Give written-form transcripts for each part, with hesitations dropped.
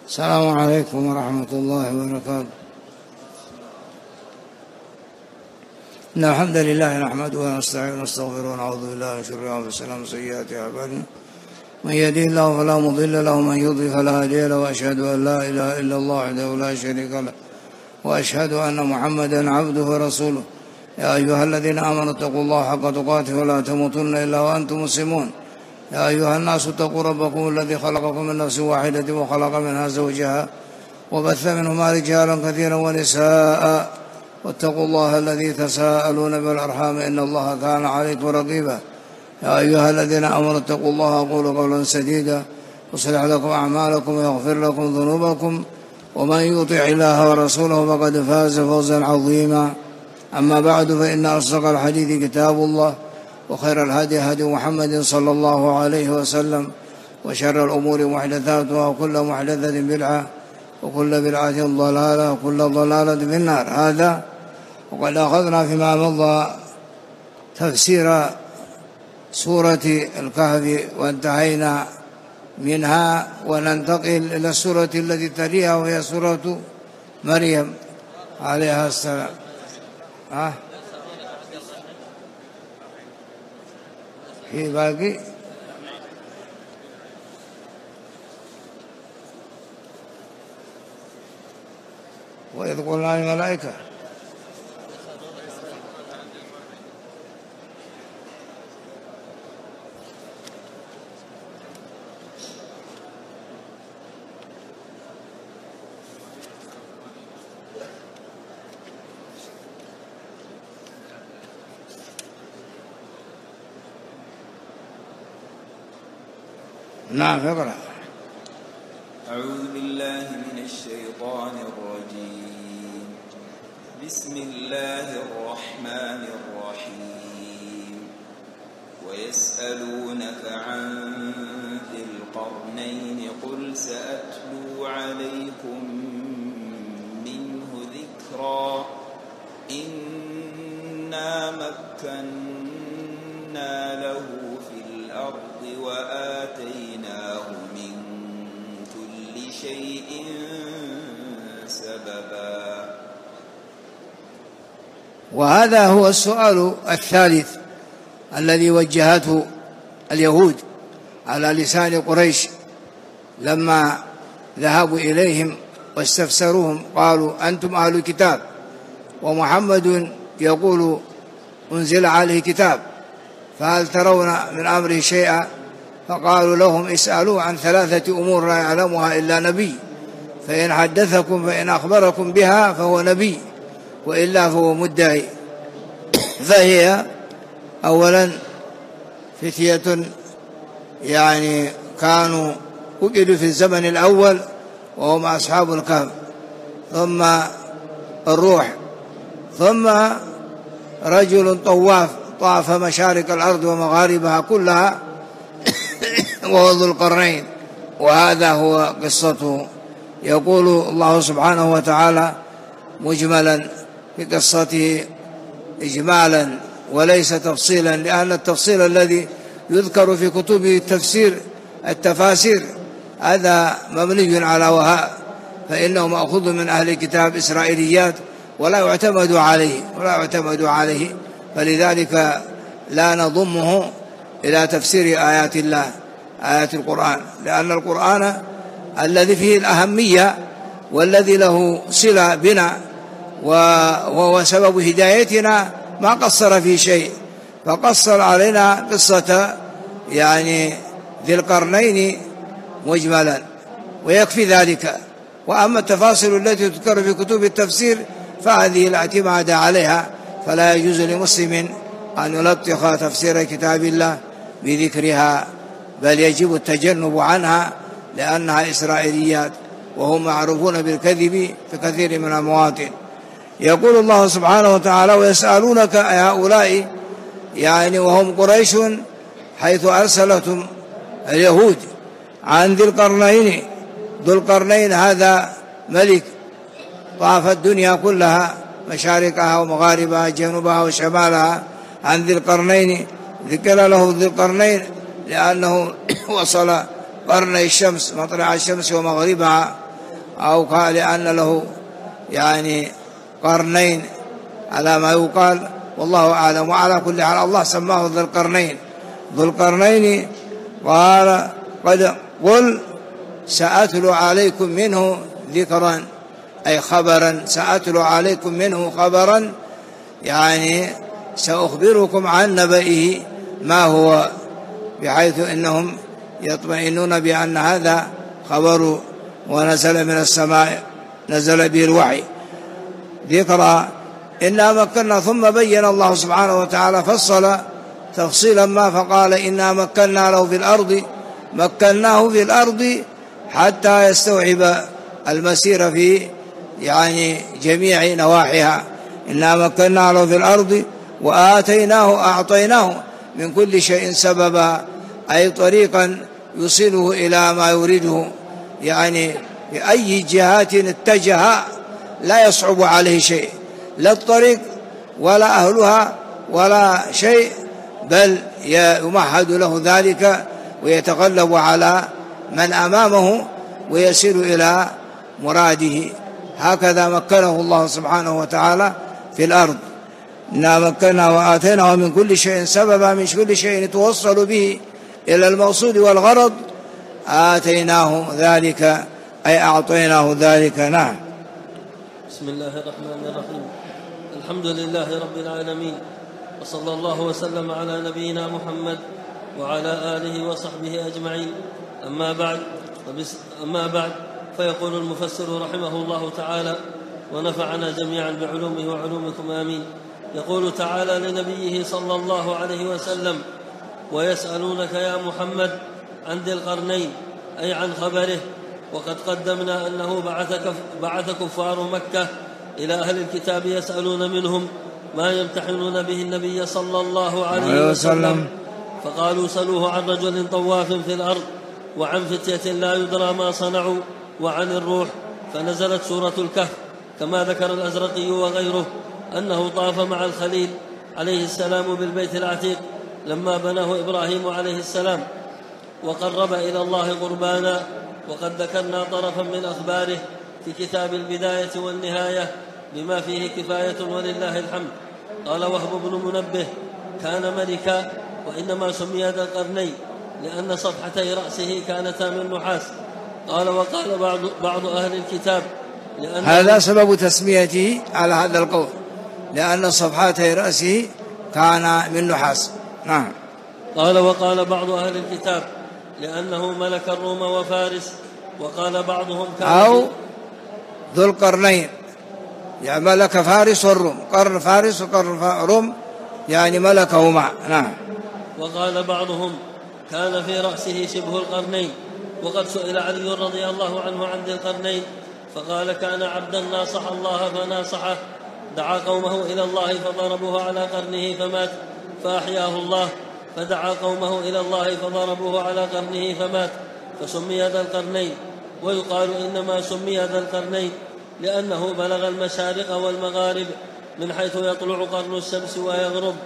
السلام عليكم ورحمة الله وبركاته. إن الحمد لله نحمده ونستعينه ونستغفره ونعوذ بالله من شرور أنفسنا ومن سيئات أعمالنا، من يهده الله فلا مضل له ومن يضلل فلا هادي له، وأشهد أن لا إله إلا الله وحده لا شريك له، وأشهد أن محمدا عبده ورسوله. يا أيها الذين آمنوا اتقوا الله حق تقاته ولا تموتن إلا وأنتم مسلمون. يا أيها الناس اتقوا ربكم الذي خلقكم من نفس واحدة وخلق منها زوجها وبث منهما رجالا كثيرا ونساء، واتقوا الله الذي تساءلون بالأرحام إن الله كان عليكم رقيبا. يا أيها الذين آمنوا اتقوا الله وقولوا قولا سديدا يصلح لكم أعمالكم ويغفر لكم ذنوبكم، ومن يطع الله ورسوله فقد فاز فوزا عظيما. أما بعد، فإن أصدق الحديث كتاب الله، وخير الهدي هدي محمد صلى الله عليه وسلم، وشر الأمور محدثاتها، وكل محدثة بدعة، وكل بدعة ضلالة، وكل ضلالة في النار. هذا وقد أخذنا فيما مضى تفسير سورة الكهف وانتهينا منها، وننتقل إلى السورة التي تليها وهي سورة مريم عليها السلام. في باقي وإذ قلنا للملائكة نعم اقرأ. أعوذ بالله من الشيطان الرجيم. بسم الله الرحمن الرحيم. ويسألونك عن ذي القرنين قل سأتلو عليكم منه ذكرا. إنا مكنا له في الأرض وآتيناه من كل شيء سببا. وهذا هو السؤال الثالث الذي وجهته اليهود على لسان قريش لما ذهبوا إليهم واستفسروهم، قالوا أنتم أهل الكتاب ومحمد يقول أنزل عليه كتاب، فهل ترون من أمره شيئا؟ فقالوا لهم اسألوا عن 3 أمور لا يعلمها إلا نبي، فإن حدثكم فإن أخبركم بها فهو نبي، وإلا فهو مدعي. فهي أولا فتية كانوا وجدوا في الزمن الأول وهم أصحاب الكهف، ثم الروح، ثم رجل طواف طاف مشارق الأرض ومغاربها كلها وهو ذو القرنين. وهذا هو قصته. يقول الله سبحانه وتعالى مجملا في قصته إجمالا وليس تفصيلا، لأن التفصيل الذي يذكر في كتب التفاسير هذا مبني على وهاء، فإنه مأخوذ من أهل الكتاب إسرائيليات ولا يعتمد عليه، فلذلك لا نضمه إلى تفسير آيات الله، آيات القرآن، لأن القرآن الذي فيه الأهمية والذي له صلة بنا وهو سبب هدايتنا ما قصر في شيء، فقصر علينا قصة ذي القرنين مجملا ويكفي ذلك. وأما التفاصيل التي تذكر في كتب التفسير فهذه الاعتماد عليها، فلا يجوز لمسلم أن يلطخ تفسير كتاب الله بذكرها، بل يجب التجنب عنها لأنها إسرائيليات وهم معروفون بالكذب في كثير من المواطن. يقول الله سبحانه وتعالى ويسألونك هؤلاء وهم قريش حيث أرسلتهم اليهود عن ذي القرنين. ذو القرنين هذا ملك طاف الدنيا كلها مشارقها ومغاربها جنوبها وشمالها. عن ذي القرنين ذكر له ذي القرنين لأنه وصل قرني الشمس مطلع الشمس ومغربها أو قال لأن له يعني قرنين على ما يقال، والله أعلم. وعلى كل حال الله سماه ذو القرنين. ذو القرنين قال قل سأتلو عليكم منه ذكرا، أي خبرا، سأتلو عليكم منه خبرا، يعني سأخبركم عن نبئه ما هو، بحيث إنهم يطمئنون بأن هذا خبر ونزل من السماء، نزل به الوحي. ذكرى إنا مكنا، ثم بين الله سبحانه وتعالى فصل تفصيلا ما، فقال إنا مكنا له في الأرض، مكناه في الأرض حتى يستوعب المسير في يعني جميع نواحيها. إنا مكنا له في الأرض وآتيناه، أعطيناه من كل شيء سببا، أي طريقا يوصله إلى ما يريده، يعني بأي جهات اتجه لا يصعب عليه شيء، لا الطريق ولا أهلها ولا شيء، بل يمهد له ذلك ويتغلب على من أمامه ويسير إلى مراده. هكذا مكنه الله سبحانه وتعالى في الأرض. إنا مكنا وآتيناه من كل شيء سببا، من كل شيء يتوصل به إلى المقصود والغرض، آتيناه ذلك أي أعطيناه ذلك. نعم. بسم الله الرحمن الرحيم. الحمد لله رب العالمين، وصلى الله وسلم على نبينا محمد وعلى آله وصحبه أجمعين. أما بعد فيقول المفسر رحمه الله تعالى، ونفعنا جميعا بعلومه وعلومكم آمين. يقول تعالى لنبيه صلى الله عليه وسلم: ويسألونك يا محمد عن ذي القرنين، أي عن خبره. وقد قدمنا أنه بعث كفار مكة إلى أهل الكتاب يسألون منهم ما يمتحنون به النبي صلى الله عليه وسلم، فقالوا: سلوه عن رجل طواف في الأرض، وعن فتية لا يدرى ما صنعوا، وعن الروح، فنزلت سورة الكهف، كما ذكر الأزرقي وغيره أنه طاف مع الخليل عليه السلام بالبيت العتيق لما بناه إبراهيم عليه السلام، وقرب إلى الله قربانا. وقد ذكرنا طرفا من أخباره في كتاب البداية والنهاية بما فيه كفاية ولله الحمد. قال وهب بن منبه: كان ملكا، وإنما سمي ذا القرنين لأن صفحتي رأسه كانتا من نحاس. قال وقال بعض أهل الكتاب هذا سبب تسميته على هذا القول، لأن صفحتي رأسه كان من نحاس. نعم. قال وقال بعض أهل الكتاب لأنه ملك الروم وفارس. وقال بعضهم أو ذو القرنين، يعني ملك فارس والروم، قرن فارس وقرن روم، يعني ملكهما. نعم. وقال بعضهم كان في رأسه شبه القرنين. وقد سئل علي رضي الله عنه عن ذي القرنين فقال: كان عبدا ناصح الله فناصحه، دعا قومه إلى الله فضربوه على قرنه فمات، فأحياه الله، فدعا قومه إلى الله فضربوه على قرنه فمات، فسمي ذا القرنين. ويقال إنما سمي ذا القرنين لأنه بلغ المشارق والمغارب من حيث يطلع قرن الشمس ويغرب.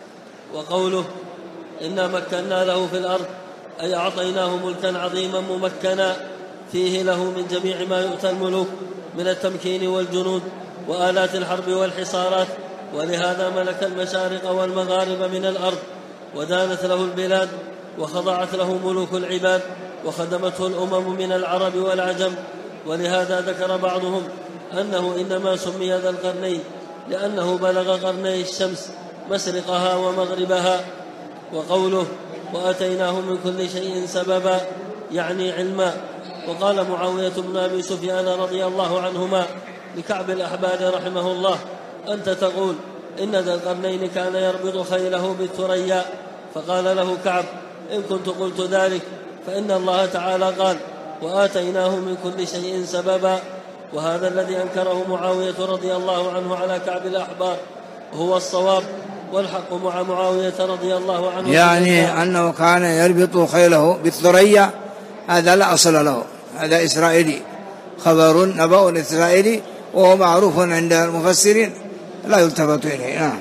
وقوله إنا مكنا له في الأرض، أي أعطيناه ملكا عظيما ممكنا فيه له من جميع ما يؤتى الملوك من التمكين والجنود وآلات الحرب والحصارات، ولهذا ملك المشارق والمغارب من الأرض، ودانت له البلاد وخضعت له ملوك العباد، وخدمته الأمم من العرب والعجم. ولهذا ذكر بعضهم أنه إنما سمي ذا القرنين لأنه بلغ قرني الشمس مشرقها ومغربها. وقوله وآتيناه من كل شيء سببا يعني علما. وقال معاوية بن أبي سفيان رضي الله عنهما لكعب الأحبار رحمه الله: أنت تقول إن ذا القرنين كان يربط خيله بالثريا. فقال له كعب: إن كنت قلت ذلك فإن الله تعالى قال: وآتيناه من كل شيء سببا. وهذا الذي أنكره معاوية رضي الله عنه على كعب الأحبار هو الصواب، والحق مع معاوية رضي الله عنه، يعني أنه كان يربط خيله بالثريا، هذا لا أصل له، هذا إسرائيلي، خبر نبأ إسرائيلي، وهو معروف عند المفسرين لا يلتفت إليه.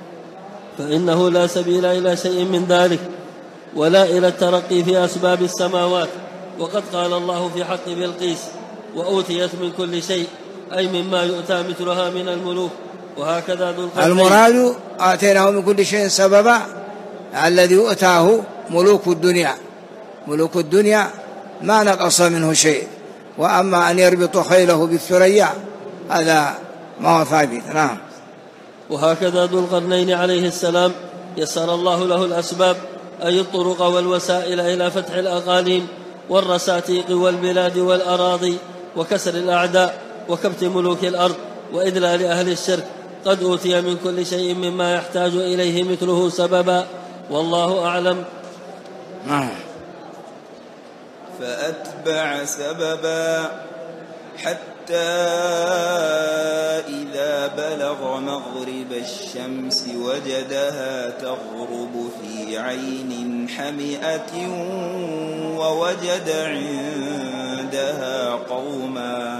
فإنه لا سبيل إلى شيء من ذلك ولا إلى الترقي في أسباب السماوات. وقد قال الله في حق بلقيس: وأوتيت من كل شيء، أي مما يؤتى مثلها من الملوك. وهكذا ذو القرنين. المراد آتيناه من كل شيء سببا الذي يؤتاه ملوك الدنيا. ملوك الدنيا ما نقص منه شيء، وأما أن يربط خيله بالثريا هذا ما هو ثابت. نعم. وهكذا ذو القرنين عليه السلام يسر الله له الأسباب، أي الطرق والوسائل إلى فتح الأقاليم والرساتيق والبلاد والأراضي، وكسر الأعداء وكبت ملوك الأرض وإذلال أهل الشرك. قد أوتي من كل شيء مما يحتاج إليه مثله سببا، والله أعلم. فأتبع سببا حتى إذا بلغ مغرب الشمس وجدها تغرب في عين حمئة ووجد عندها قوما.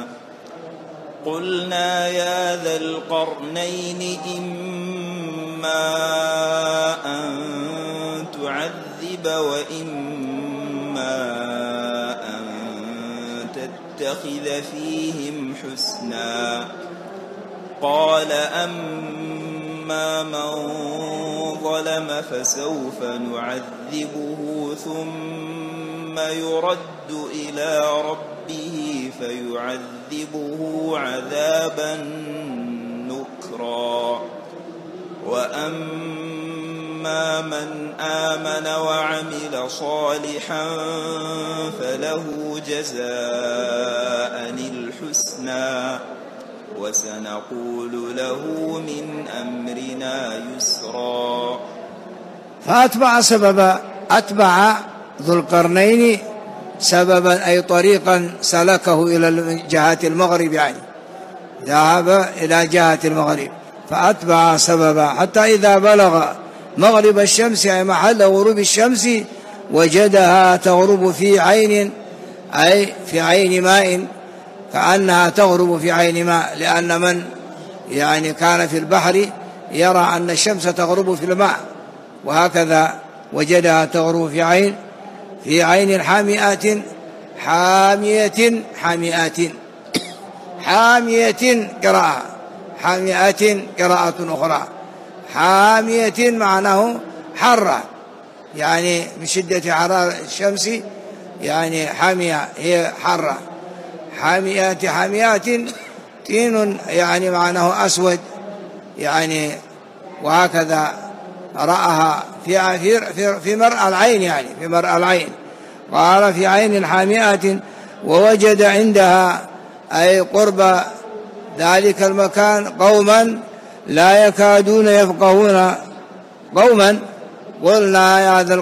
قلنا يا ذا القرنين إما أن تعذب وإما أن تتخذ فيهم حسنا. قال أما من ظلم فسوف نعذبه ثم يرد إلى ربه فيعذبه عذابا نكرا. وأما من آمن وعمل صالحا فله جزاء الحسنى وسنقول له من أمرنا يسرا. فأتبع سببا، أتبع ذو القرنين سببا أي طريقا سلكه إلى جهة المغرب، يعني ذهب إلى جهة المغرب فأتبع سببا حتى إذا بلغ مغرب الشمس أي محل غروب الشمس وجدها تغرب في عين، أي في عين ماء، كأنها تغرب في عين ماء، لأن من يعني كان في البحر يرى أن الشمس تغرب في الماء، وهكذا وجدها تغرب في عين حامئة حامية قراءة، حامئة قراءة أخرى. حامية معناه حرة، يعني من شدة حرارة الشمس، يعني حامية هي حرة. حاميات تين يعني معناه أسود، يعني وهكذا رأها في مرأى العين، يعني في مرأى العين. قال في عين حامئة ووجد عندها أي قرب ذلك المكان قوما لا يكادون يفقهون قوما. قلنا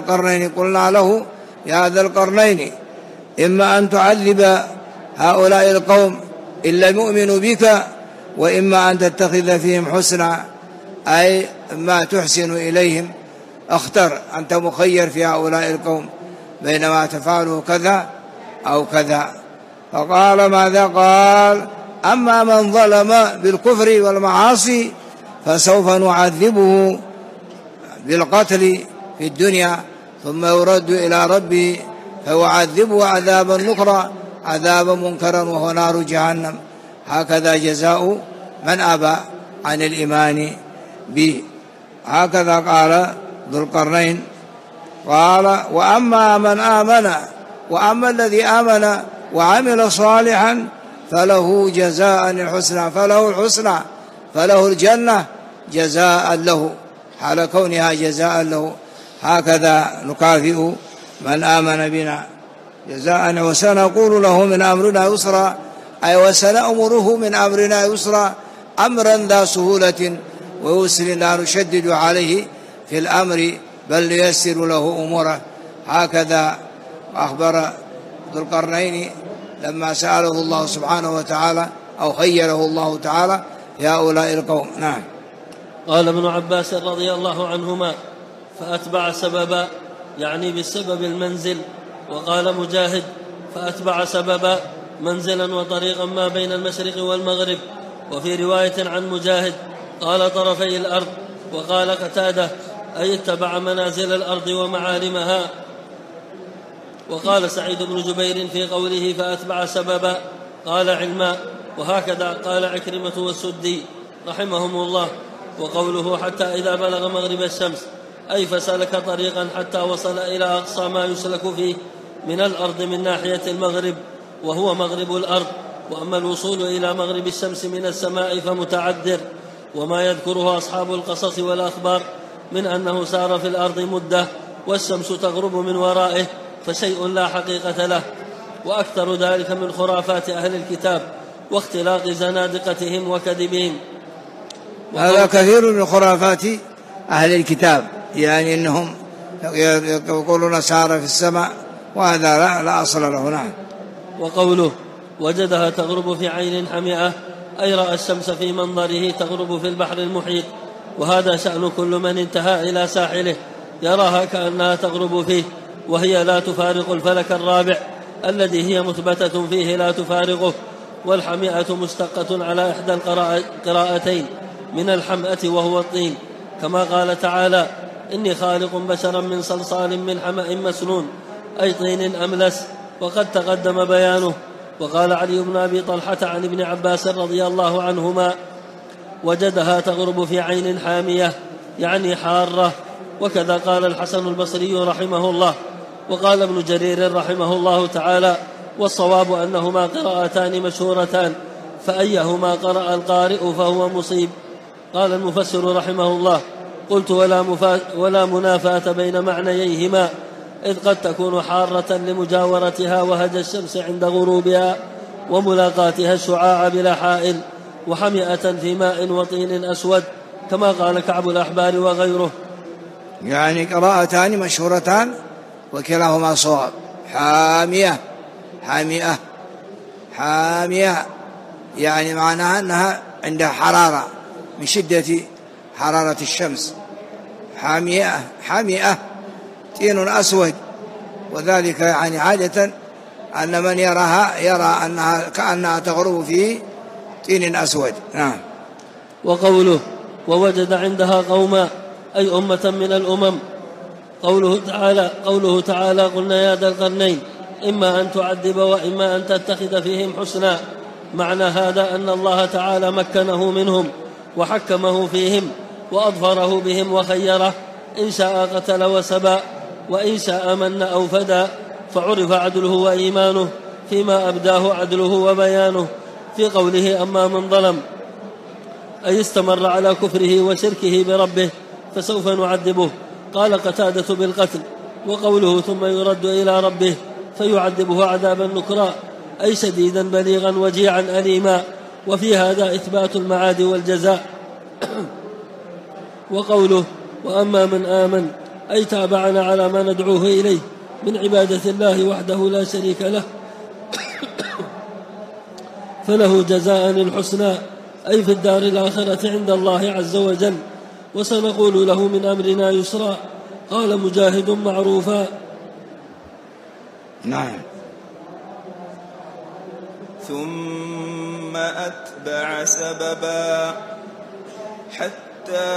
له يا ذا القرنين إما أن تعذب هؤلاء القوم إن لم يؤمنوا بك، وإما أن تتخذ فيهم حسنا، أي ما تحسن إليهم. اختر، أنت مخير في هؤلاء القوم بينما تفعلوا كذا أو كذا. فقال ماذا قال؟ أما من ظلم بالكفر والمعاصي فسوف نعذبه بالقتل في الدنيا ثم يرد إلى ربه فيعذبه عذابا نكرا، عذابا منكرا، وهو نار جهنم. هكذا جزاء من أبى عن الإيمان به. هكذا قال ذو القرنين. قال وأما من آمن، وأما الذي آمن وعمل صالحا فله جزاء الحسنى، فله الحسنى، فله الجنة جزاء له، حال كونها جزاء له. هكذا نكافئ من آمن بنا جزاء، وسنقول له من أمرنا يسرا، أي وسنأمره من أمرنا يسرا، أمرا ذا سهولة ويسر لا نشدد عليه في الأمر بل نيسر له أموره. هكذا أخبر ذو القرنين لما سأله الله سبحانه وتعالى أو خيره الله تعالى في هؤلاء القوم. نعم. قال ابن عباس رضي الله عنهما فأتبع سببا، يعني بالسبب المنزل. وقال مجاهد فأتبع سببا منزلا وطريقا ما بين المشرق والمغرب. وفي رواية عن مجاهد قال طرفي الأرض. وقال قتادة أي اتبع منازل الأرض ومعالمها. وقال سعيد بن جبير في قوله فأتبع سببا قال علما. وهكذا قال عكرمة والسدي رحمهم الله. وقوله حتى إذا بلغ مغرب الشمس أي فسلك طريقا حتى وصل إلى أقصى ما يسلك فيه من الأرض من ناحية المغرب وهو مغرب الأرض. وأما الوصول إلى مغرب الشمس من السماء فمتعذر، وما يذكره أصحاب القصص والأخبار من أنه سار في الأرض مدة والشمس تغرب من ورائه فشيء لا حقيقة له، وأكثر ذلك من خرافات أهل الكتاب واختلاق زنادقتهم وكذبهم. هذا كثير من خرافات أهل الكتاب، يعني أنهم يقولون سار في السماء، وهذا لا أصل له. نعم. وقوله وجدها تغرب في عين حمئة أي رأى الشمس في منظره تغرب في البحر المحيط. وهذا شأن كل من انتهى إلى ساحله يراها كأنها تغرب فيه، وهي لا تفارق الفلك الرابع الذي هي مثبتة فيه لا تفارقه. والحمئة مشتقة على إحدى القراءتين من الحمأة وهو الطين، كما قال تعالى إني خالق بشرا من صلصال من حمأ مسنون أي طين أملس، وقد تقدم بيانه. وقال علي بن أبي طلحة عن ابن عباس رضي الله عنهما وجدها تغرب في عين حامية يعني حارة. وكذا قال الحسن البصري رحمه الله. وقال ابن جرير رحمه الله تعالى والصواب أنهما قراءتان مشهورتان فأيهما قرأ القارئ فهو مصيب. قال المفسر رحمه الله قلت ولا منافاة بين معنييهما، إذ قد تكون حارة لمجاورتها وهج الشمس عند غروبها وملاقاتها الشعاع بلا حائل، وحمئة في ماء وطين أسود كما قال كعب الأحبار وغيره. يعني قراءتان مشهورتان وكلاهما صواب. حامية حامئة حامية يعني معناها أنها عندها حرارة من شدة حرارة الشمس. حامئة طين أسود، وذلك يعني عادة أن من يراها يرى أنها كأنها تغرب في طين أسود. نعم. وقوله ووجد عندها قوما أي أمة من الأمم. قوله تعالى قلنا يا ذا القرنين إما أن تعذب وإما أن تتخذ فيهم حسنا. معنى هذا أن الله تعالى مكنه منهم وحكمه فيهم وأظفره بهم وخيره، إن شاء قتل وسبى وإن شاء من أو فدى، فعرف عدله وإيمانه فيما أبداه عدله وبيانه في قوله أما من ظلم أي استمر على كفره وشركه بربه فسوف نعذبه. قال قتادة بالقتل. وقوله ثم يرد إلى ربه فيعذبه عذابا نكرا أي شديدا بليغا وجيعا أليما، وفي هذا إثبات المعاد والجزاء. وقوله وأما من آمن أي تابعنا على ما ندعوه إليه من عبادة الله وحده لا شريك له فله جزاء الحسنى أي في الدار الآخرة عند الله عز وجل، وسنقول له من أمرنا يسرا. قال مجاهد معروفا. نعم. ثم أتبع سببا حتى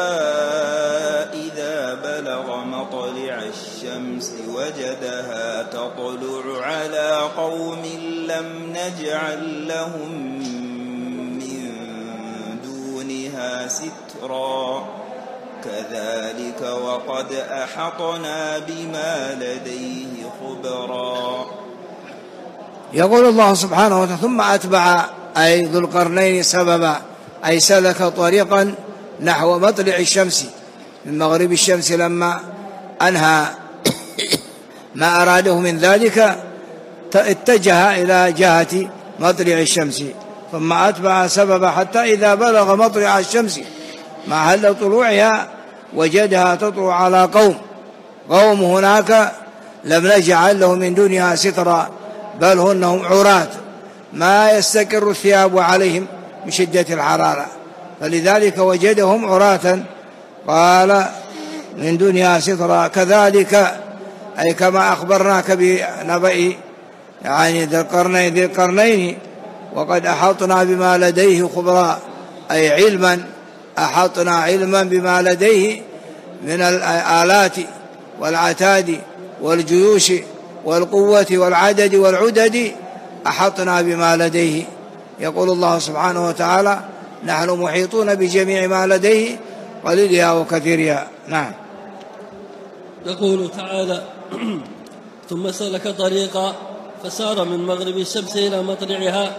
إذا بلغ مطلع الشمس وجدها تطلع على قوم لم نجعل لهم من دونها سترا كذلك وقد أحطنا بما لديه خبرا. يقول الله سبحانه وتعالى ثم أتبع أي ذو القرنين سببا أي سلك طريقا نحو مطلع الشمس من مغرب الشمس، لما أنهى ما أراده من ذلك اتجه إلى جهة مطلع الشمس. ثم أتبع سببا حتى إذا بلغ مطلع الشمس محل طلوعها وجدها تطلع على قوم هناك لم نجعل له من دونها سترا بل هم عراة ما يستقر الثياب عليهم من شدة الحرارة، فلذلك وجدهم عراة قال من دونها سترا كذلك أي كما أخبرناك بنبأ يعني ذي القرنين وقد أحطنا بما لديه خبرا أي علما أحطنا علما بما لديه من الآلات والعتاد والجيوش والقوة والعدد والعدد أحطنا بما لديه. يقول الله سبحانه وتعالى نحن محيطون بجميع ما لديه قليلها وكثيرها. نعم. يقول تعالى ثم سلك طريقا فسار من مغرب الشمس إلى مطلعها،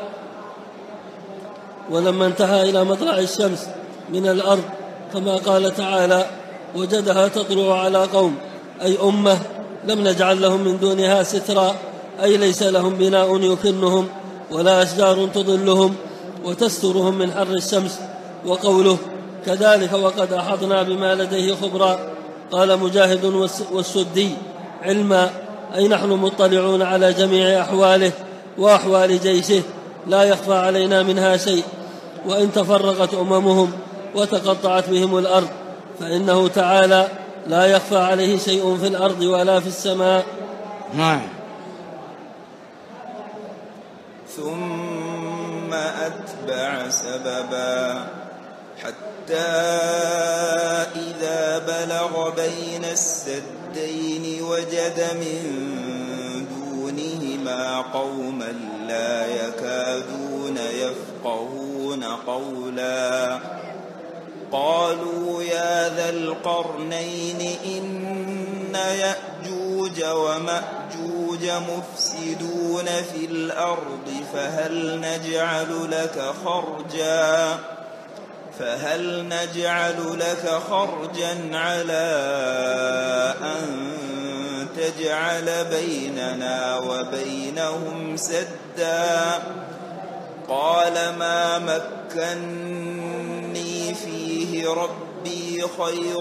ولما انتهى إلى مطلع الشمس من الأرض كما قال تعالى وجدها تطلع على قوم، أي أمة لم نجعل لهم من دونها سترا، أي ليس لهم بناء يكنهم ولا أشجار تظلهم وتسترهم من حر الشمس. وقوله كذلك وقد أحطنا بما لديه خبرا، قال مجاهد والسدي علما، أي نحن مطلعون على جميع أحواله وأحوال جيشه لا يخفى علينا منها شيء. وإن تفرقت أممهم وتقطعت بهم الأرض فإنه تعالى لا يخفى عليه شيء في الأرض ولا في السماء. نعم. ثم أتبع سببا حتى إذا بلغ بين السدين وجد من دونهما قوما لا يكادون يفقهون قولا، قالوا يا ذا القرنين إن يأجوج ومأجوج مفسدون في الأرض فهل نجعل لك خرجا على أن تجعل بيننا وبينهم سدا؟ قال ما مكني فيه ربي خير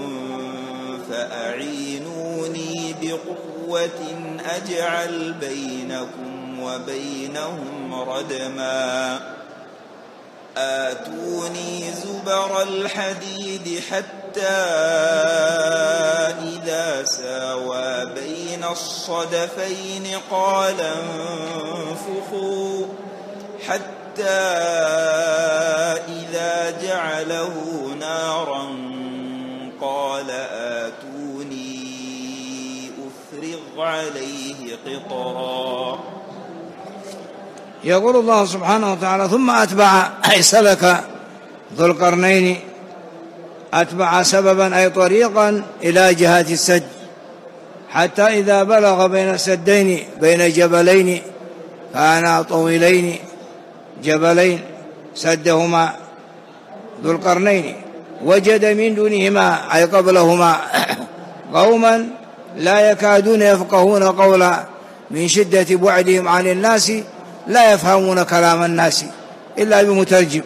فأعينوني بقوة أجعل بينكم وبينهم ردما. آتوني زبر الحديد حتى إذا ساوى بين الصدفين قال انفخوا، حتى إذا جعله نارا قال آتوني أفرغ عليه قطرا. يقول الله سبحانه وتعالى ثم أتبع، أي سلك ذو القرنين أتبع سببا أي طريقا إلى جهة السد، حتى إذا بلغ بين السدين بين جبلين كانا طويلين جبلين سدهما ذو القرنين وجد من دونهما أي قبلهما قوما لا يكادون يفقهون قولا، من شدة بعدهم عن الناس لا يفهمون كلام الناس إلا بمترجم.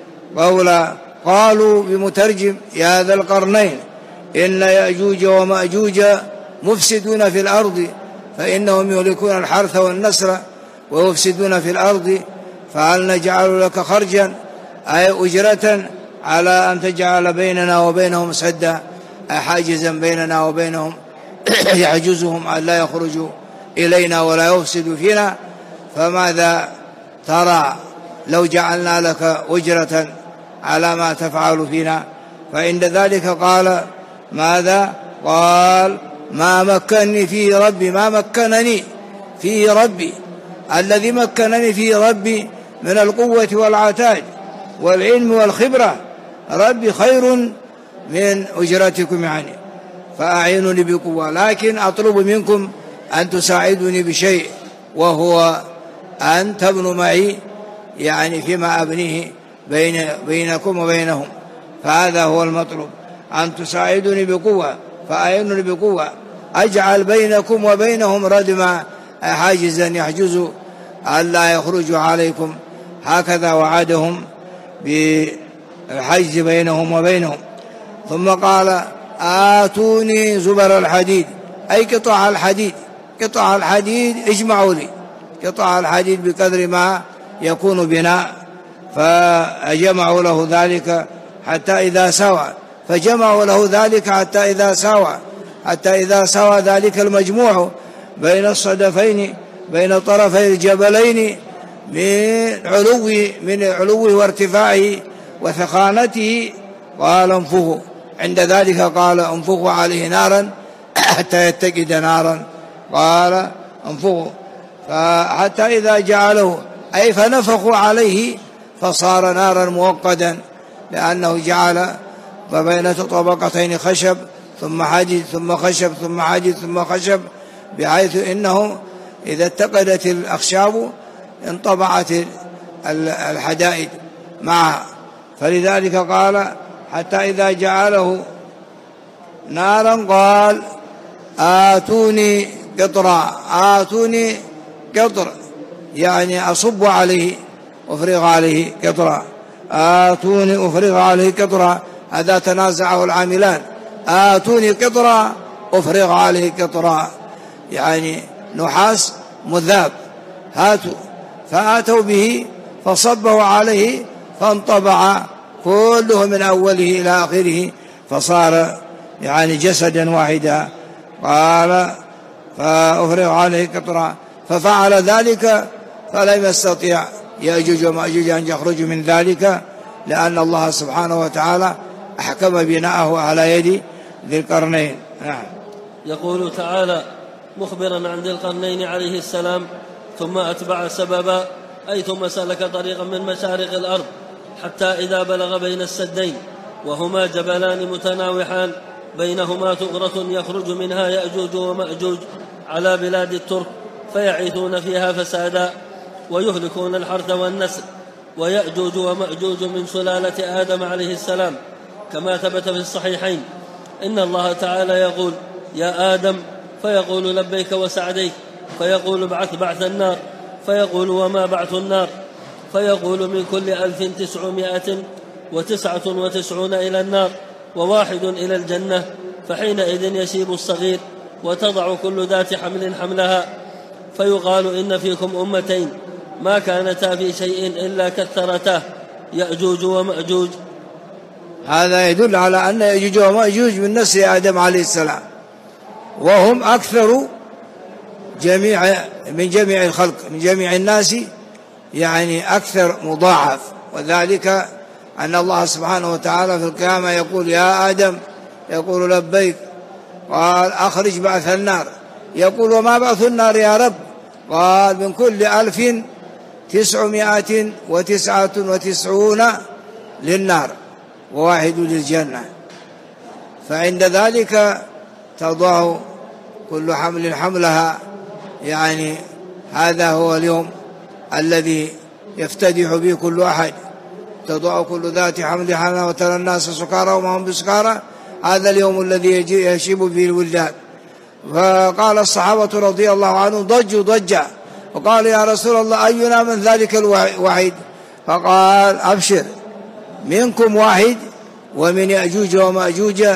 قالوا بمترجم يا ذا القرنين إن يأجوج ومأجوج مفسدون في الأرض فإنهم يهلكون الحرث والنسل ويفسدون في الأرض فهل نجعل لك خرجا أي أجرة على أن تجعل بيننا وبينهم سدا، أي حاجزا بيننا وبينهم يحجزهم أن لا يخرجوا إلينا ولا يفسدوا فينا، فماذا ترى لو جعلنا لك أجرة على ما تفعل فينا؟ فعند ذلك قال ماذا؟ قال ما مكنني فيه ربي، ما مكنني فيه ربي، الذي مكنني فيه ربي من القوة والعتاد والعلم والخبرة ربي خير من أجرتكم يعني، فأعينوني بقوة، لكن أطلب منكم أن تساعدوني بشيء وهو أن تبنوا معي يعني فيما أبنيه بينكم وبينهم، فهذا هو المطلوب، أن تساعدوني بقوة فأعينوني بقوة أجعل بينكم وبينهم ردما حاجزا يحجز ألا يخرجوا عليكم، هكذا وعدهم بالحجز بينهم وبينهم. ثم قال آتوني زبر الحديد أي قطع الحديد، قطع الحديد اجمعوا لي قطع الحديد بقدر ما يكون بناء، فجمعوا له ذلك حتى إذا سوى، فجمعوا له ذلك حتى إذا سوى ذلك المجموع بين الصدفين بين طرفي الجبلين من علوه وارتفاعه وثخانته قال انفخوا، عند ذلك قال انفخوا عليه نارا حتى يتقد نارا، قال انفخوا فحتى إذا جعله أي فنفخوا عليه فصار نارا موقدا، لأنه جعل بين طبقتين خشب ثم حديد ثم خشب ثم حديد ثم خشب، بحيث إنه إذا اتقدت الأخشاب انطبعت الحدائد معها. فلذلك قال حتى إذا جعله نارا قال آتوني قطرا، آتوني قطر يعني أصب عليه أفرغ عليه قطرا، آتوني أفرغ عليه قطرا، هذا تنازعه العاملان، آتوني قطرا أفرغ عليه قطرا، يعني نحاس مذاب، هاتوا، فآتوا به فصبه عليه فانطبع كله من أوله إلى آخره فصار يعني جسدا واحدا. قال فأفرغ عليه قطرا، ففعل ذلك فلم يستطيع يأجوج ومأجوج أن يخرجوا من ذلك، لأن الله سبحانه وتعالى أحكم بناءه على يد ذي القرنين. نعم. يقول تعالى مخبرا عن ذي القرنين عليه السلام: ثم أتبع سببا، أي ثم سلك طريقا من مشارق الأرض حتى إذا بلغ بين السدين وهما جبلان متناوحان بينهما ثغرة يخرج منها يأجوج ومأجوج على بلاد الترك فيعيثون فيها فسادا ويهلكون الحرث والنسل. ويأجوج ومأجوج من سلالة آدم عليه السلام، كما ثبت في الصحيحين إن الله تعالى يقول: يا آدم، فيقول: لبيك وسعديك، فيقول: ابعث بعث النار، فيقول: وما بعث النار؟ فيقول: من كل 1999 إلى النار وواحد إلى الجنة. فحينئذ يشيب الصغير وتضع كل ذات حمل حملها، فيقال: إن فيكم أمتين ما كانتا في شيء إلا كثرتاه، يأجوج ومأجوج. هذا يدل على أن يأجوج ومأجوج من نسل آدم عليه السلام، وهم أكثر من جميع الخلق، من جميع الناس، يعني أكثر مضاعف. وذلك أن الله سبحانه وتعالى في القيامة يقول: يا آدم، يقول: لبيك، قال: أخرج بعث النار، يقول: وما بعث النار يا رب؟ قال: من كل 1999 للنار وواحد للجنة. فعند ذلك تضع كل حمل حملها، يعني هذا هو اليوم الذي يفتدح به كل أحد، تضع كل ذات حمل حملها وترى الناس سكارى وما هم بسكارى، هذا اليوم الذي يشيب به الولدان. فقال الصحابة رضي الله عنهم ضجوا ضجة، وقال: يا رسول الله، أينا من ذلك الوحيد؟ فقال: أبشر، منكم واحد، ومن يأجوج ومأجوج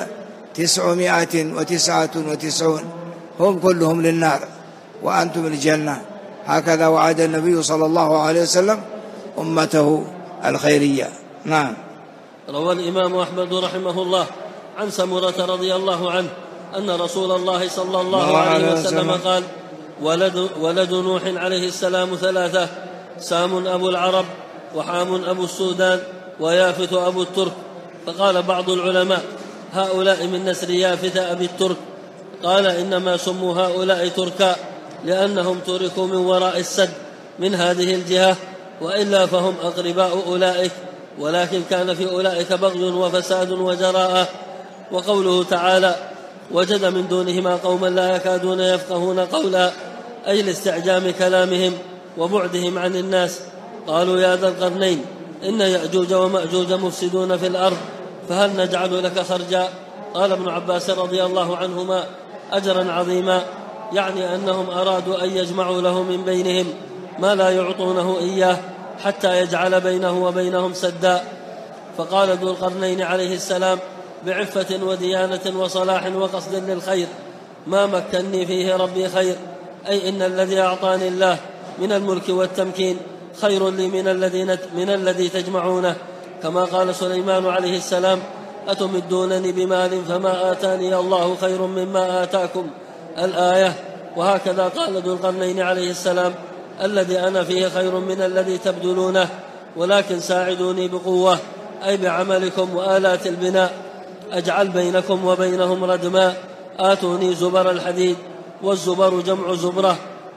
999 هم كلهم للنار وأنتم الجنة. هكذا وعد النبي صلى الله عليه وسلم أمته الخيرية. نعم. روى الإمام أحمد رحمه الله عن سمرة رضي الله عنه أن رسول الله صلى الله عليه وسلم قال: ولد نوح عليه السلام 3: سام أبو العرب، وحام أبو السودان، ويافث أبو الترك. فقال بعض العلماء: هؤلاء من نسل يافث أبي الترك. قال: إنما سموا هؤلاء تركا لأنهم تركوا من وراء السد من هذه الجهة، وإلا فهم أقرباء أولئك، ولكن كان في أولئك بغي وفساد وجراءة. وقوله تعالى: وجد من دونهما قوما لا يكادون يفقهون قولا، أي لاستعجام كلامهم وبعدهم عن الناس. قالوا: يا ذا القرنين، إن يأجوج ومأجوج مفسدون في الأرض، فهل نجعل لك خرجا؟ قال ابن عباس رضي الله عنهما: أجرا عظيما، يعني أنهم أرادوا أن يجمعوا له من بينهم ما لا يعطونه إياه حتى يجعل بينه وبينهم سدا. فقال ذو القرنين عليه السلام بعفة وديانة وصلاح وقصد للخير: ما مكنني فيه ربي خير، أي إن الذي أعطاني الله من الملك والتمكين خير لي من الذي تجمعونه. كما قال سليمان عليه السلام: أتمدونني بمال فما آتاني الله خير مما آتاكم، الآية. وهكذا قال ذو القرنين عليه السلام: الذي أنا فيه خير من الذي تبذلونه، ولكن ساعدوني بقوة، أي بعملكم وآلات البناء، أجعل بينكم وبينهم ردما، آتوني زبر الحديد، والزبر جمع زبرة،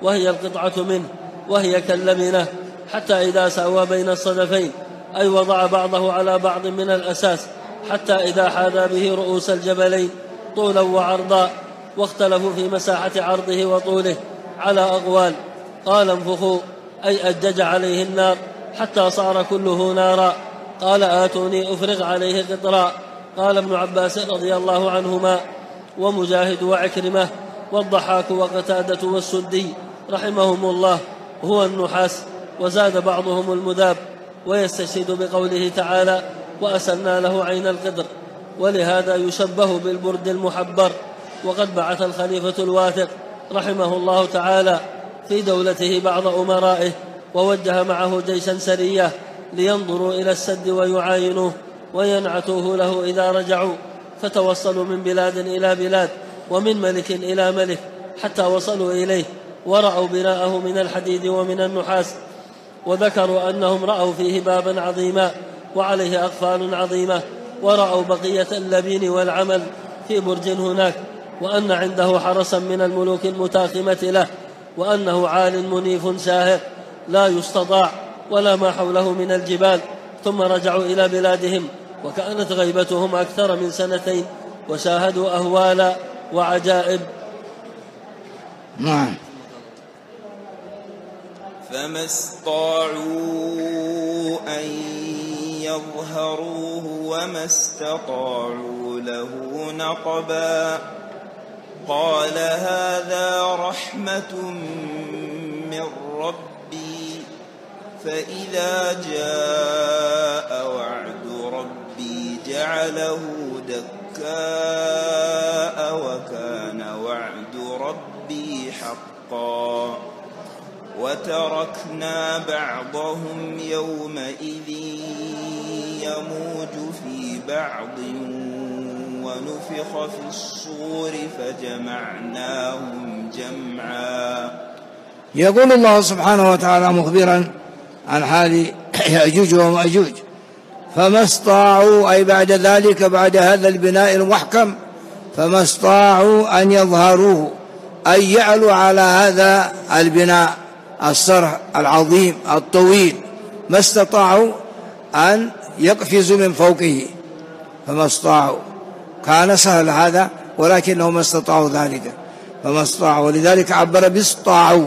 وهي القطعة منه، وهي كاللبنة، حتى إذا ساوى بين الصدفين، أي وضع بعضه على بعض من الأساس، حتى إذا حاذى به رؤوس الجبلين طولا وعرضا. واختلفوا في مساحة عرضه وطوله على أقوال. قال انفخوا أي أجج عليه النار حتى صار كله نارا. قال آتوني أفرغ عليه قطرا. قال ابن عباس رضي الله عنهما ومجاهد وعكرمة والضحاك وقتادة والسدي رحمهم الله هو النحاس. وزاد بعضهم المذاب، ويستشهد بقوله تعالى وأسلنا له عين القدر، ولهذا يشبه بالبرد المحبر. وقد بعث الخليفة الواثق رحمه الله تعالى في دولته بعض أمرائه، ووجه معه جيشا سرية لينظروا إلى السد ويعاينوه وينعتوه له إذا رجعوا، فتوصلوا من بلاد إلى بلاد ومن ملك إلى ملك حتى وصلوا إليه، ورأوا بناءه من الحديد ومن النحاس. وذكروا أنهم رأوا فيه بابا عظيما وعليه أقفال عظيمة، ورأوا بقية اللبين والعمل في برج هناك، وأن عنده حرسا من الملوك المتاخمة له، وأنه عال منيف شاهق لا يستطاع ولا ما حوله من الجبال. ثم رجعوا إلى بلادهم، وكانت غيبتهم أكثر من 2 سنين، وشاهدوا أهوالا وعجائب. نعم. فما استطاعوا أن يظهروه وما استطاعوا له نقبا. قال هذا رحمة من ربي، فإذا جاء وعد ربي جعله دكاء وكان وعد ربي حقا. وتركنا بعضهم يومئذ يموج في بعض ونفخ في الصور فجمعناهم جمعا. يقول الله سبحانه وتعالى مخبرا عن حال يأجوج ومأجوج: فما استطاعوا، أي بعد ذلك بعد هذا البناء المحكم، فما استطاعوا أن يظهروه، أي يعلوا على هذا البناء الصرح العظيم الطويل، ما استطاعوا أن يقفزوا من فوقه. فما استطاعوا، كان سهل هذا ولكنهم ما استطاعوا ذلك، فما استطاعوا، ولذلك عبر باستطاعوا،